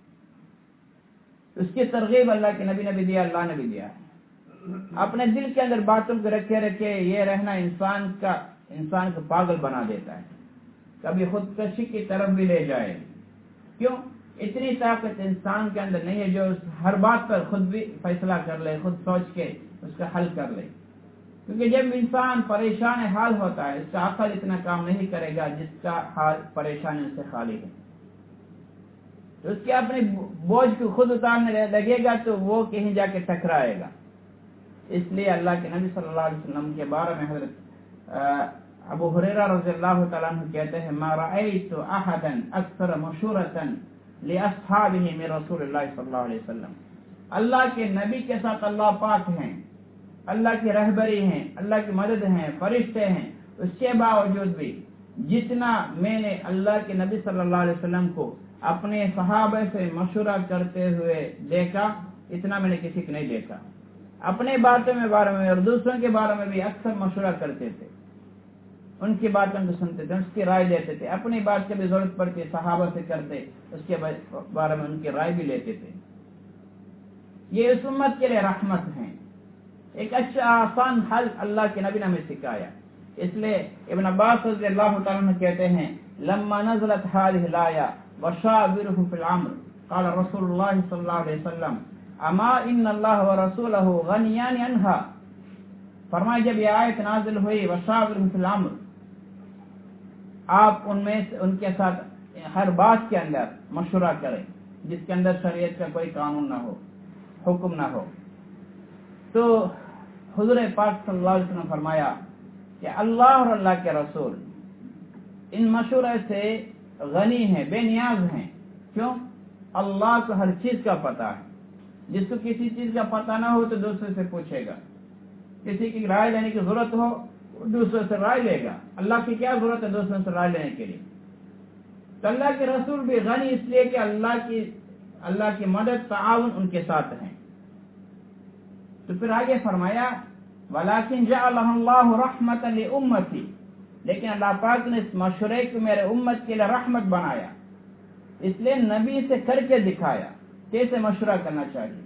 اس کی ترغیب اللہ کے نبی نے بھی دیا، اللہ نے بھی دیا. اپنے دل کے اندر باتوں کو رکھے رکھے یہ رہنا انسان کا انسان کو پاگل بنا دیتا ہے، کبھی خودکشی کی طرف بھی لے جائے. کیوں؟ اتنی طاقت انسان کے اندر نہیں ہے جو ہر بات پر خود بھی فیصلہ کر لے، خود سوچ کے اس کا حل کر لے. کیونکہ جب انسان پریشان حال ہوتا ہے، اس کا عقل اتنا کام نہیں کرے گا جس کا حال پریشانی سے خالی ہے. تو اس کے اپنے بوجھ کو خود اتارنے لگے گا تو وہ کہیں جا کے ٹکرائے گا. اس لیے اللہ کے نبی صلی اللہ علیہ وسلم کے بارے میں حضرت ابو ہریرہ رضی اللہ تعالیٰ عنہ کہتے ہیں ما رأیت احدا اکثر مشورۃ لاصحابہ من رسول اللہ صلی اللہ علیہ وسلم. اللہ کے نبی کے ساتھ اللہ پاک ہیں، اللہ کی رہبری ہیں، اللہ کی مدد ہیں، فرشتے ہیں. اس کے باوجود بھی جتنا میں نے اللہ کے نبی صلی اللہ علیہ وسلم کو اپنے صحابہ سے مشورہ کرتے ہوئے دیکھا، اتنا میں نے کسی کو نہیں دیکھا. اپنے باتوں میں بارے میں اور دوسروں کے بارے میں بھی اکثر مشورہ کرتے تھے، ان کی باتوں کو سنتے تھے، اس کی رائے لیتے تھے. اپنی بات کی بھی ضرورت پڑتی صحابہ سے کرتے، اس کے بارے میں ان کی رائے بھی لیتے تھے. یہ اس امت کے لیے رحمت ہیں، ایک اچھا آسان حل اللہ کے نبی نے ہمیں سکھایا. اس لیے ابن عباس رضی اللہ تعالیٰ عنہ کہتے ہیں لما نزلت هذه الآية وشاورهم في الامر قال رسول الله صلی اللہ علیہ وسلم اما ان اللہ ورسولہ غنیان عنها. فرمائے جب یہ آیت نازل ہوئی وشاورهم في الامر، آپ ان میں ان کے ساتھ ہر بات کے اندر مشورہ کریں جس کے اندر شریعت کا کوئی قانون نہ ہو، حکم نہ ہو. تو حضور پاک صلی اللہ علیہ وسلم فرمایا کہ اللہ اور اللہ کے رسول ان مشورے سے غنی ہیں، بے نیاز ہیں. کیوں؟ اللہ کو ہر چیز کا پتہ ہے. جس کو کسی چیز کا پتہ نہ ہو تو دوسرے سے پوچھے گا، کسی کی رائے لینے کی ضرورت ہو دوسرے سے رائے لے گا. اللہ کی کیا ضرورت ہے دوسرے سے رائے لینے کے لیے؟ تو اللہ کے رسول بھی غنی اس لیے کہ اللہ کی اللہ کی مدد، تعاون ان کے ساتھ ہیں. تو پھر آگے فرمایا وَلَكِنْ جَعَلَهُ اللَّهُ رَحْمَةً لِأُمَّتِي، لیکن اللہ پاک نے اس مشورے کو میرے امت کے لیے رحمت بنایا. اس لیے نبی سے کر کے دکھایا کیسے مشورہ کرنا چاہیے.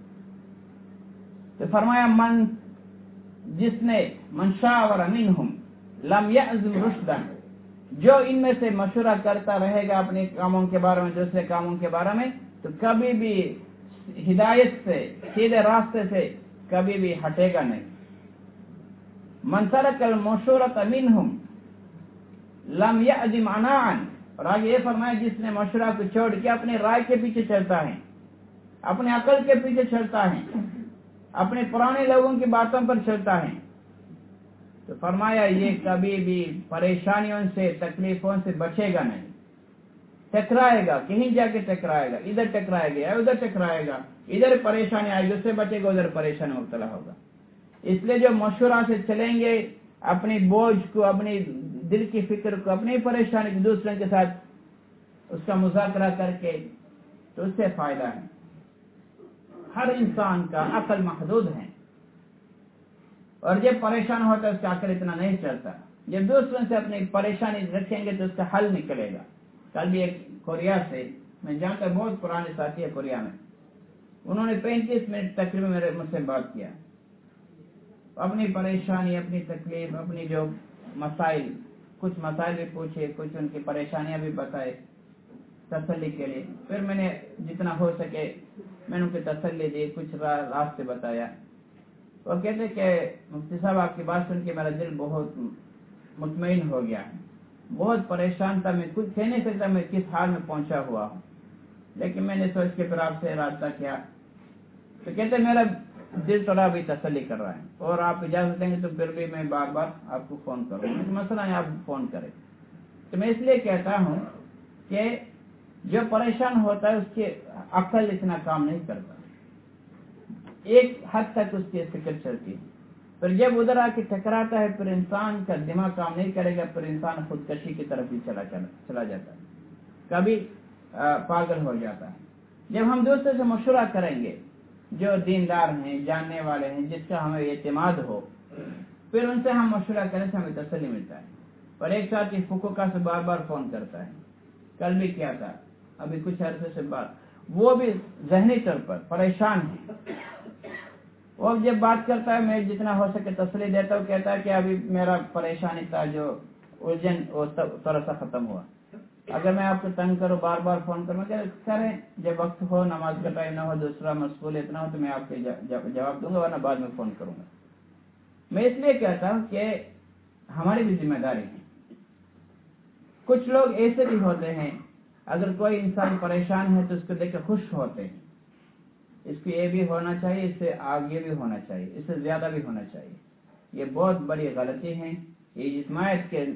تو فرمایا من جس نے من شاور منہم لم یعزم رشدا، جو ان میں سے مشورہ کرتا رہے گا اپنے کاموں کے بارے میں، دوسرے کاموں کے بارے میں، تو کبھی بھی ہدایت سے، سیدھے راستے سے کبھی بھی ہٹے گا نہیں. من ترک المشورۃ منہم لم یعزم عناعا، اور آگے یہ فرمایا جس نے مشورہ کو چھوڑ کے اپنے رائے کے پیچھے چلتا ہے، اپنے عقل کے پیچھے چلتا ہے، اپنے پرانے لوگوں کی باتوں پر چلتا ہے، تو فرمایا یہ کبھی بھی پریشانیوں سے، تکلیفوں سے بچے گا نہیں. ٹکرائے گا، کہیں جا کے ٹکرائے گا، ادھر ٹکرائے گا ادھر ٹکرائے گا، ادھر پریشانی آئے گی اس سے بچے گا، ادھر پریشانی مبتلا ہوگا. اس لیے جو مشورہ سے چلیں گے، اپنی بوجھ کو، اپنی دل کی فکر کو، اپنی پریشانی کو دوسروں کے ساتھ اس کا مذاکرہ کر کے، تو اس سے فائدہ ہے. ہر انسان کا عقل محدود ہے، اور جب پریشان ہوتا ہے اس کا عقل اتنا نہیں چلتا. جب دوسروں سے اپنی پریشانی رکھیں گے تو اس کا حل نکلے گا. کل بھی ایک کوریا سے میں جانتا ہوں، بہت پرانے ساتھی ہے کوریا میں، انہوں نے پینتیس منٹ تقریباً میرے مجھ سے بات کیا، اپنی پریشانی، اپنی تکلیف، اپنی جو مسائل، کچھ مسائل بھی پوچھے، کچھ ان کی پریشانیاں بھی بتائے تسلی کے لیے. پھر میں نے جتنا ہو سکے میں نے ان کی تسلی دی، کچھ راستے بتایا. وہ کہتے کہ مفتی صاحب آپ کی بات سن کے میرا دل بہت مطمئن ہو گیا، بہت پریشان تھا، میں کچھ کہہ نہیں سکتا میں کس حال میں پہنچا ہوا ہوں، لیکن میں نے سوچ کے پھر آپ سے رابطہ کیا. تو کہتے میرا دل تھوڑا بھی تسلی کر رہا ہے، اور آپ اجازت دیں گے تو پھر بھی میں بار بار آپ کو فون کروں. مسئلہ ہے آپ فون کریں. تو میں اس لیے کہتا ہوں کہ जो परेशान होता है उसकी अक्ल इतना काम नहीं करता, एक हद तक उसकी फिक्र चलती है, फिर जब उधर आके टकराता है फिर इंसान का दिमाग काम नहीं करेगा, फिर इंसान खुदकशी की तरफ भी चला चला चला जाता है, कभी आ, पागल हो जाता है। जब हम दोस्तों से मशवरा करेंगे जो दीनदार हैं, जानने वाले हैं, जिसका हमें एतमाद हो, फिर उनसे हम मशवरा करने से हमें तसल्ली मिलता है। पर एक साथी फुकुका से बार बार फोन करता है, कल भी किया था, अभी कुछ अर्से से बात, वो भी ज़हनी तौर पर परेशान है। वो जब बात करता है मैं जितना हो सके तसल्ली देता हूँ, कहता है कि अभी मेरा परेशानी था जो उलझन वो थोड़ा सा खत्म हुआ, अगर मैं आपको तंग करूँ बार बार फोन करूँ करें, जब वक्त हो, नमाज का टाइम ना हो, दूसरा मशगूल इतना हो तो मैं आपके जवाब दूंगा, वरना बाद में फोन करूंगा। मैं इसलिए कहता हूँ कि हमारी भी जिम्मेदारी है। कुछ लोग ऐसे भी होते हैं, अगर कोई इंसान परेशान है तो उसको देख खुश होते हैं, इसको ये भी होना चाहिए, इससे आगे भी होना चाहिए, इससे ज्यादा भी होना चाहिए। ये बहुत बड़ी गलती है, ये इज्मायत के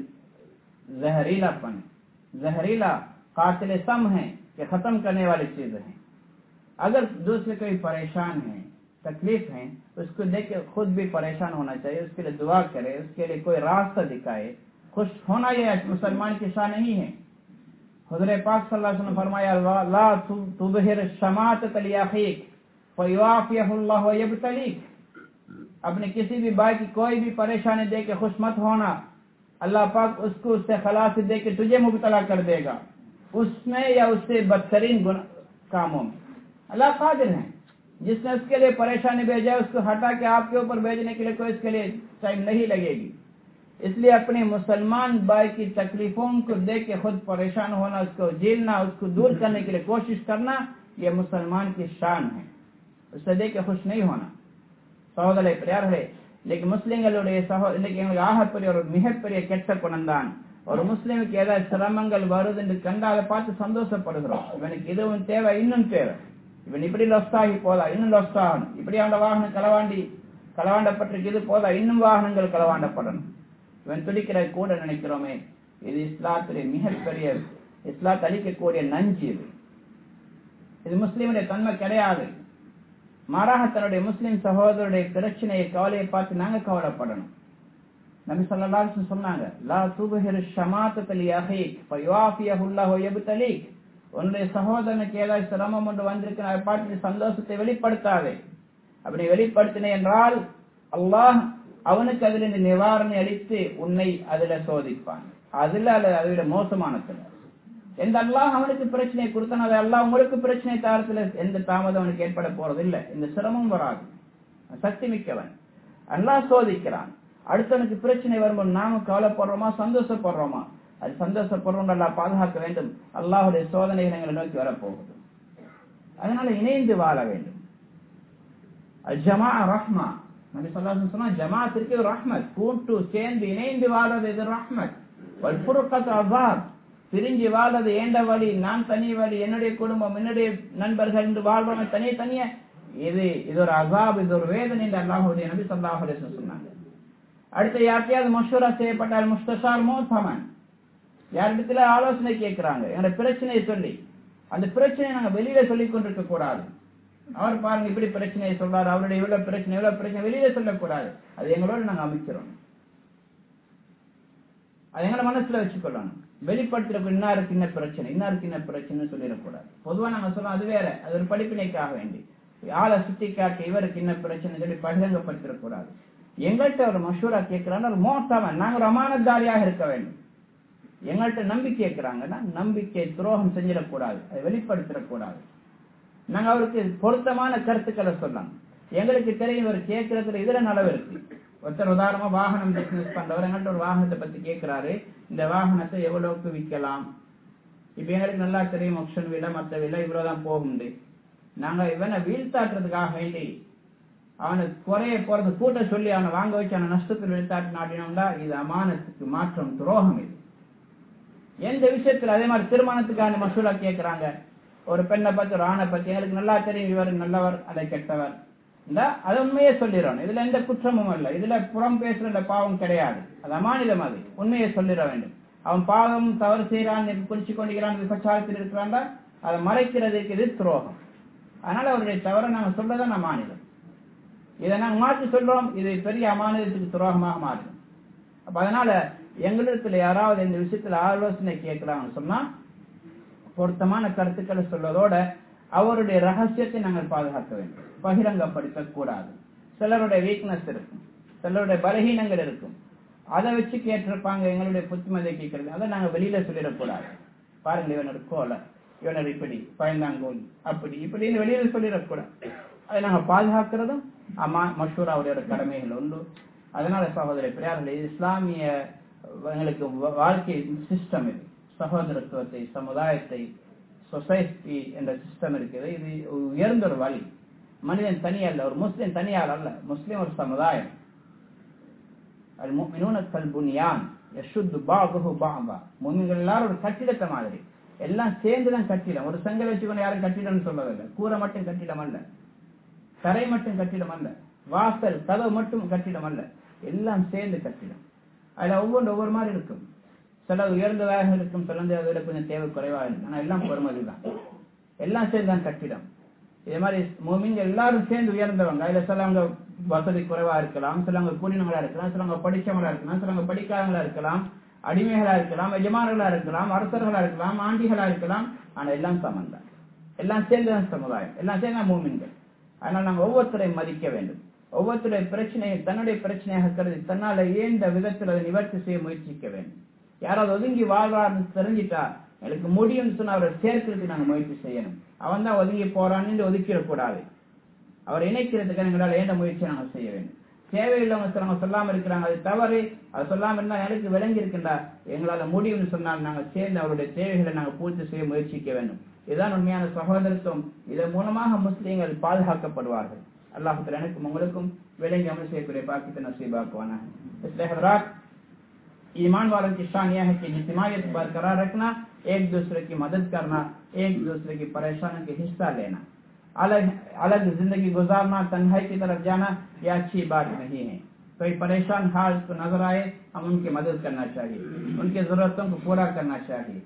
जहरीलापन, जहरीला कातिल सम है कि खत्म करने वाली चीज है। अगर दूसरे कोई परेशान है, तकलीफ है, उसको देख के खुद भी परेशान होना चाहिए, उसके लिए दुआ करे, उसके लिए कोई रास्ता दिखाए। खुश होना यह मुसलमान की शान नहीं है। हुज़ूर पाक सल्लल्लाहु अलैहि वसल्लम फरमाया, ला तुबहिर शमातत लिअखीक फयुआफियहुल्लाहु यब्तलीक, अपने किसी भी भाई की कोई भी परेशानी देख के खुश मत होना, अल्लाह पाक उसको उससे खलासी दे के तुझे मुब्तला कर देगा, उसमें या उससे बदतरीन कामों में। अल्लाह कादिर है, जिसने उसके लिए परेशानी भेजा उसको हटा के आपके ऊपर भेजने के लिए कोई इसके लिए टाइम नहीं लगेगी। इसलिए अपने मुसलमान भाई की तकलीफों को देख के खुद परेशान होना, उसको झेलना, उसको दूर करने के लिए कोशिश करना, यह मुसलमान की शान है। उससे देख के खुश नहीं होना சகோதரே பிரியார்களே, இன்னைக்கு முஸ்லிம்களுடைய சகோ இன்னைக்கு எங்களுக்கு ஆகப்பெரிய ஒரு மிகப்பெரிய கெட்ட குணம்தான், ஒரு முஸ்லிமுக்கு ஏதாவது சிரமங்கள் வருது என்று கண்டு அதை பார்த்து சந்தோஷப்படுகிறோம். இவனுக்கு இதுவும் தேவை, இன்னும் தேவை, இவன் இப்படி லொஸ்டாகி போதா, இன்னும் லொஸ்ட் ஆகணும், இப்படி அவனோட வாகனம் களவாண்டி களவாண்டப்பட்டிருக்கு, இது போதா, இன்னும் வாகனங்கள் களவாண்டப்படணும், இவன் துடிக்கிற கூட நினைக்கிறோமே. இது இஸ்லாத்திலே மிகப்பெரிய, இஸ்லாத்தை அளிக்கக்கூடிய நஞ்சு. இது இது முஸ்லீமுடைய தன்மை கிடையாது. மாறாக தன்னுடைய முஸ்லிம் சகோதரருடைய பிரச்சனையை, கவலையை பார்த்து நாங்க கவலைப்படணும். நபி ஸல்லல்லாஹு அலைஹி வஸல்லம் சொன்னாங்க, லா துபஹிர் ஷமாத்தத லிஅஹீக் ஃபயுஆஃபியஹுல்லாஹு யப்தலீக், உன்னுடைய சகோதரனுக்கு ஏதாவது சிரமம் ஒன்று வந்திருக்கு, அதை பார்த்து சந்தோஷத்தை வெளிப்படுத்தாதே. அப்படி வெளிப்படுத்தினே என்றால் அல்லாஹ் அவனுக்கு அதிலிருந்து நிவாரணை அளித்து உன்னை அதுல சோதிப்பான். அதுல அல்லது அதை விட மோசமானதுல எந்த அல்லாஹ் அவனுக்கு பிரச்சனையை கொடுத்தான், அதை அல்லாஹ் உங்களுக்கு பிரச்சனை தாரத்துல எந்த தாமதம் அவனுக்கு ஏற்பட போறது இல்லை, இந்த சிரமம் வராது. சக்தி மிக்கவன் அல்லாஹ் சோதிக்கிறான். அடுத்தவனுக்கு பிரச்சனை வரும்போது நாம கவலைப்படுறோமா, சந்தோஷப்படுறோமா? அது சந்தோஷப்படுறோம், அல்லாஹ் பாதுகாக்க வேண்டும். அல்லாஹுடைய சோதனைகள் எங்களை நோக்கி வரப்போகுது. அதனால இணைந்து வாழ வேண்டும். அல் ஜமா ரஹ்மா, நபி ஸல்லல்லாஹு அலைஹி வஸல்லம் ஜமாஅத்திற்கு ரஹ்மத், கூட்டு சேர்ந்து இணைந்து வாழ்வது இது ரஹ்மத். வல் ஃபுர்கத் அஸாப், பிரிஞ்சு வாழ்வது ஏண்ட வழி, நான் தனி வழி, என்னுடைய குடும்பம், என்னுடைய நண்பர்கள் என்று வாழ்றவங்க தனியே தனியே, இது இது ஒரு அஸாப், இது ஒரு வேதனை என்று அல்லாஹ்வுடைய நபி ஸல்லல்லாஹு அலைஹி வஸல்லம் சொன்னாங்க. அடுத்து யார்கிட்டயாவது மஷ்வரா செய்யப்பட்டால் முஸ்தஷார் முஅத்தமன், யாரிடத்துல ஆலோசனை கேட்கிறாங்க என்னோட பிரச்சனையை சொல்லி, அந்த பிரச்சனையை நாங்க வெளியில சொல்லிக் கொண்டிருக்க கூடாது. அவர் பாருங்க இப்படி பிரச்சனையை சொல்றாரு, அவருடைய இவ்வளவு பிரச்சனை இவ்வளவு பிரச்சனை வெளியில சொல்லக்கூடாது. அது எங்களோட நாங்க அமைக்கிறோம், அது எங்களை மனசுல வச்சுக்கொள்ளணும். வெளிப்படுத்துறப்ப இன்னாருக்கு இன்ன பிரச்சனை, இன்னாருக்கு இன்ன பிரச்சனை சொல்லிடக்கூடாது. பொதுவா நாங்க சொல்றோம், அது வேற, அது ஒரு படிப்பினைக்காக வேண்டி ஆளை சுட்டி காட்டி இவருக்கு இன்ன பிரச்சனை சொல்லி பகிரங்கப்படுத்திடக்கூடாது. எங்கள்கிட்ட ஒரு மஷூரா கேட்கிறாங்க, ஒரு மோசவன், நாங்க ஒரு அமானத்தாரியாக இருக்க வேண்டும். எங்கள்கிட்ட நம்பிக்கை கேட்கிறாங்கன்னா நம்பிக்கை துரோகம் செஞ்சிடக்கூடாது, அதை வெளிப்படுத்திடக்கூடாது. நாங்க அவருக்கு பொருத்தமான கருத்துக்களை சொல்லலாம். எங்களுக்கு தெரியும் இவர் கேட்கறதுல இதுல நலவு இருக்கு. ஒருத்தர் உதாரணமா வாகனம் பிசினஸ் பண்றவர் எங்கள்கிட்ட ஒரு வாகனத்தை பத்தி கேட்கிறாரு, இந்த வாகனத்தை எவ்வளவுக்கு விற்கலாம், இப்ப எங்களுக்கு நல்லா தெரியும் ஆப்ஷன் விலை மற்ற விலை இவ்வளவுதான் போகுது. நாங்க இவனை வீழ்த்தாட்டுறதுக்காக வேண்டி அவனுக்கு குறைய போறது கூட்ட சொல்லி அவனை வாங்க வச்சு அவனை நஷ்டத்தில் வீழ்த்தாட்டு நாட்டினோம்னா இது அமானத்துக்கு மாற்றம், துரோகம். இது எந்த விஷயத்துல அதே மாதிரி திருமணத்துக்கான மசூலா கேட்கிறாங்க. ஒரு பெண்ணை பத்தி ஒரு ஆணை பத்தி எங்களுக்கு நல்லா தெரியும், இவர் நல்லவர் அதை கெட்டவர், இந்த அது உண்மையே சொல்லிடணும். இதுல எந்த குற்றமும் இல்லை, இதுல புறம் பேசுற பாவம் கிடையாது, அது அமானிதம், அது உண்மையை சொல்லிட வேண்டும். அவன் பாவம் தவறு செய்யறான், குளிச்சு கொண்டிருக்கிறான், விபச்சாரத்தில் இருக்கிறான்டா, அதை மறைக்கிறதுக்கு இது துரோகம். அதனால அவருடைய தவறை நாங்கள் சொல்றதான் நம்ம மாநிலம். இதை நாங்கள் மாற்றி சொல்றோம், இது பெரிய அமானிதத்துக்கு துரோகமாக மாறும். அப்ப அதனால எங்களிடத்துல யாராவது இந்த விஷயத்துல ஆலோசனை கேட்கிறாங்கன்னு சொன்னா பொருத்தமான கருத்துக்களை சொல்வதோட அவருடைய ரகசியத்தை நாங்கள் பாதுகாக்க வேண்டும், பகிரங்கப்படுத்த கூடாது. சிலருடைய வீக்னஸ் இருக்கும், சிலருடைய பலகீனங்கள் இருக்கும், அதை வச்சு கேட்டிருப்பாங்க. எங்களுடைய புத்திமதியை கேட்கறது அதை நாங்கள் வெளியில சொல்லிடக்கூடாது. பாருங்க, இவனோட கோலை, இவனர் இப்படி பயந்தாங்கோல், அப்படி இப்படின்னு வெளியில சொல்லிடக்கூடாது. அதை நாங்கள் பாதுகாக்கிறதும் அம்மா மஷூராவுடைய கடமைகள் உண்டு. அதனால சகோதர பெரியார்களே, இஸ்லாமிய எங்களுக்கு வாழ்க்கை சிஸ்டம் இது, சகோதரத்துவத்தை, சமுதாயத்தை, சொசைட்டி என்ற சிஸ்டம் இருக்குது. இது உயர்ந்த ஒரு வழி. மனிதன் தனியல்ல, ஒரு முஸ்லிம் தனியால் அல்ல, முஸ்லிம் ஒரு சமுதாயம். முஸ்லிம்கள் எல்லாரும் ஒரு கட்டிடத்தை மாதிரி, எல்லாம் சேர்ந்துதான் கட்டிடம். ஒரு செங்கல் வச்சுக்கொண்டு யாரும் கட்டிடம்னு சொல்லவில்லை. கூரை மட்டும் கட்டிடம் அல்ல, தரை மட்டும் கட்டிடம் அல்ல, வாசல் கதவு மட்டும் கட்டிடம் அல்ல, எல்லாம் சேர்ந்து கட்டிடம். அதுல ஒவ்வொன்று ஒவ்வொரு மாதிரி இருக்கும். சில உயர்ந்ததாக இருக்கும், சில விட கொஞ்சம் தேவை குறைவாக இருக்கும். ஆனா எல்லாம் பொறுமதி தான், எல்லாம் சேர்ந்துதான் கட்டிடம். இதே மாதிரி மோமின்கள் எல்லாரும் சேர்ந்து உயர்ந்தவங்க. அதுல சிலவங்க வசதி குறைவா இருக்கலாம், சிலவங்க கூடினவங்களா இருக்கலாம், சிலவங்க படிச்சவங்களா இருக்கலாம், சிலவங்க படிக்காதவங்களா இருக்கலாம், அடிமைகளா இருக்கலாம், எஜமானர்களா இருக்கலாம், அரசர்களா இருக்கலாம், ஆண்டிகளா இருக்கலாம். ஆனா எல்லாம் சமந்தான், எல்லாம் சேர்ந்துதான் சமுதாயம், எல்லாம் சேர்ந்து மோமின்கள். அதனால நாங்கள் ஒவ்வொருத்தரையும் மதிக்க வேண்டும். ஒவ்வொருத்தருடைய பிரச்சனையை தன்னுடைய பிரச்சனையாக கருதி தன்னால ஏந்த விதத்தில் அதை நிவர்த்தி செய்ய முயற்சிக்க வேண்டும். யாராவது ஒதுங்கி வாழ்வார்னு தெரிஞ்சிட்டா எனக்கு முடியும்னு சொன்னா அவரை சேர்க்கிறதுக்கு நாங்கள் முயற்சி செய்யணும். அவன் தான் ஒதுங்கி போறான்னு ஒதுக்கிடக்கூடாது. அவரை இணைக்கிறதுக்கு எங்களால் ஏந்த முயற்சியை நாங்கள் செய்ய வேண்டும். தேவையில்லவங்க சிலவங்க சொல்லாம இருக்கிறாங்க, அது தவறு, அது சொல்லாம இருந்தா எனக்கு விளங்கி இருக்கின்றா, எங்களால முடியும்னு சொன்னால் நாங்கள் சேர்ந்து அவருடைய தேவைகளை நாங்கள் பூர்த்தி செய்ய முயற்சிக்க வேண்டும். இதுதான் உண்மையான சகோதரத்துவம். இதன் மூலமாக முஸ்லீம்கள் பாதுகாக்கப்படுவார்கள். अल्लाह ताला ने मंगलकुम वेलेंगे अमल से पूरे पाक की नसीबाकवाना है। इसलिए हजरात, ईमान वालों की शान यह है कि इज्तिमायत बरकरार रखना, एक दूसरे की मदद करना, एक दूसरे की परेशानियों के हिस्सा लेना, अलग अलग जिंदगी गुजारना, तन्हाई की तरफ जाना, यह अच्छी बात नहीं है। कोई परेशान हाल को नजर आए, हम उनकी मदद करना चाहिए, उनकी जरूरतों को पूरा करना चाहिए,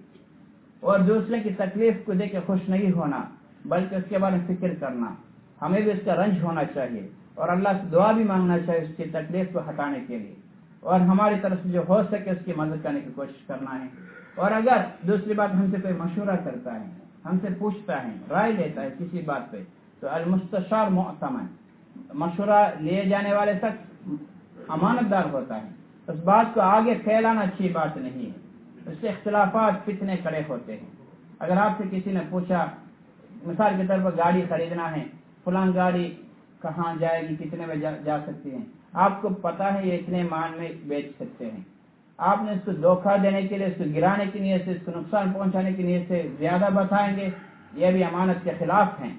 और दूसरे की तकलीफ को देख खुश नहीं होना बल्कि उसके बारे में फिक्र करना। हमें भी इसका रंज होना चाहिए और अल्लाह से दुआ भी मांगना चाहिए उसकी तकलीफ को हटाने के लिए, और हमारी तरफ से जो हो सके उसकी मदद करने की कोशिश करना है। और अगर दूसरी बात हमसे कोई मशवरा करता है, हमसे पूछता है, राय लेता है किसी बात पे, तो अल मुस्तशार मुअतमन, मशवरा लिए जाने वाले शख्स अमानतदार होता है। उस बात को आगे फैलाना अच्छी बात नहीं है, उससे इख्तिलाफात फितने खड़े होते हैं। अगर आपसे किसी ने पूछा, मिसाल के तौर पर गाड़ी खरीदना है, फलां गाड़ी कहाँ जाएगी, कितने में जा, जा सकती है, आपको पता है ये इतने मान में बेच सकते हैं, आपने इसको धोखा देने के लिए, इसको गिराने की नीयत से, इसको नुकसान पहुंचाने की नीयत से ज्यादा बताएंगे, यह भी अमानत के खिलाफ हैं,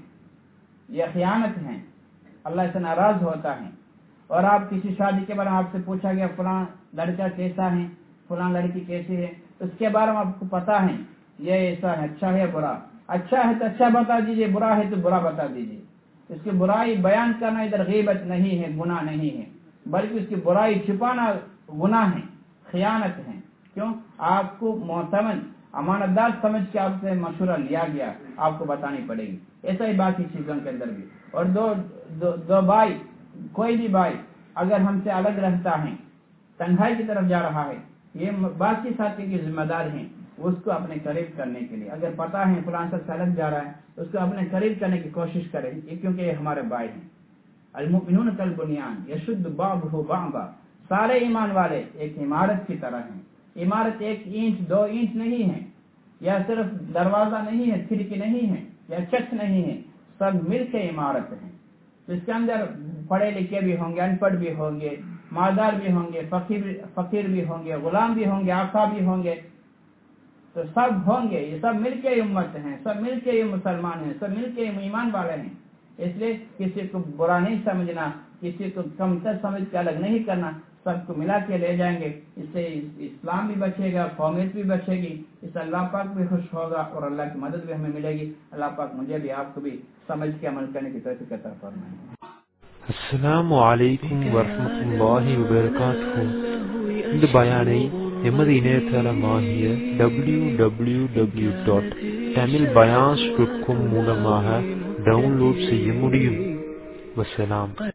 यह खयानत है, अल्लाह से नाराज होता है। और आप किसी शादी के बारे में आपसे पूछा गया फलां लड़का कैसा है, फलां लड़की कैसी है, उसके बारे में आपको पता है ये ऐसा है, अच्छा है बुरा, अच्छा है तो अच्छा बता दीजिए, बुरा है तो बुरा बता दीजिए। इसकी बुराई बयान करना इधर गीबत नहीं है, गुनाह नहीं है, बल्कि उसकी बुराई छुपाना गुनाह है, खयानत है। क्यों? आपको मोहतमन अमानतदार समझ के आपसे मशवरा लिया गया, आपको बतानी पड़ेगी। ऐसा ही बाकी चीजों के अंदर भी। और दो दो, दो भाई, कोई भी भाई अगर हमसे अलग रहता है, तन्हाई की तरफ जा रहा है, ये बाकी साथी की जिम्मेदार है उसको अपने करीब करने के लिए। अगर पता है फलां से अलग जा रहा है, उसको अपने करीब करने की कोशिश करें, क्योंकि ये हमारे भाई हैं। अल-मुमिनून कल बुनियान यशुद्दु बाबुहु बाबा, सारे ईमान वाले एक इमारत की तरह हैं। इमारत एक इंच दो इंच नहीं है, या सिर्फ दरवाजा नहीं है, खिड़की नहीं है, या छत नहीं है, सब मिलकर इमारत है। जिसके अंदर पढ़े लिखे भी होंगे, अनपढ़ भी होंगे, मालदार भी होंगे, फकीर फकीर भी होंगे, गुलाम भी होंगे, आका भी होंगे, तो सब होंगे। ये सब मिलके उम्मत हैं, सब मिलके ये मुसलमान हैं, सब मिलके ईमान वाले हैं। इसलिए किसी को बुरा नहीं समझना, किसी को कमतर समझ के अलग नहीं करना, सबको मिला के ले जाएंगे। इससे इस्लाम भी बचेगा, कौमियत भी बचेगी, इससे अल्लाह पाक भी खुश होगा और अल्लाह की मदद भी हमें मिलेगी। अल्लाह पाक मुझे भी आपको भी समझ के अमल करने की तौफीक अता फरमाए। அஸ்ஸலாமு அலைக்கும் வரஹ்மத்துல்லாஹி வபரகாத்துஹு. இந்த பயானை எமது இணையதளமாகிய W W W dot Tamil bayans dot com மூலமாக டவுன்லோட் செய்ய முடியும். வசலாம்.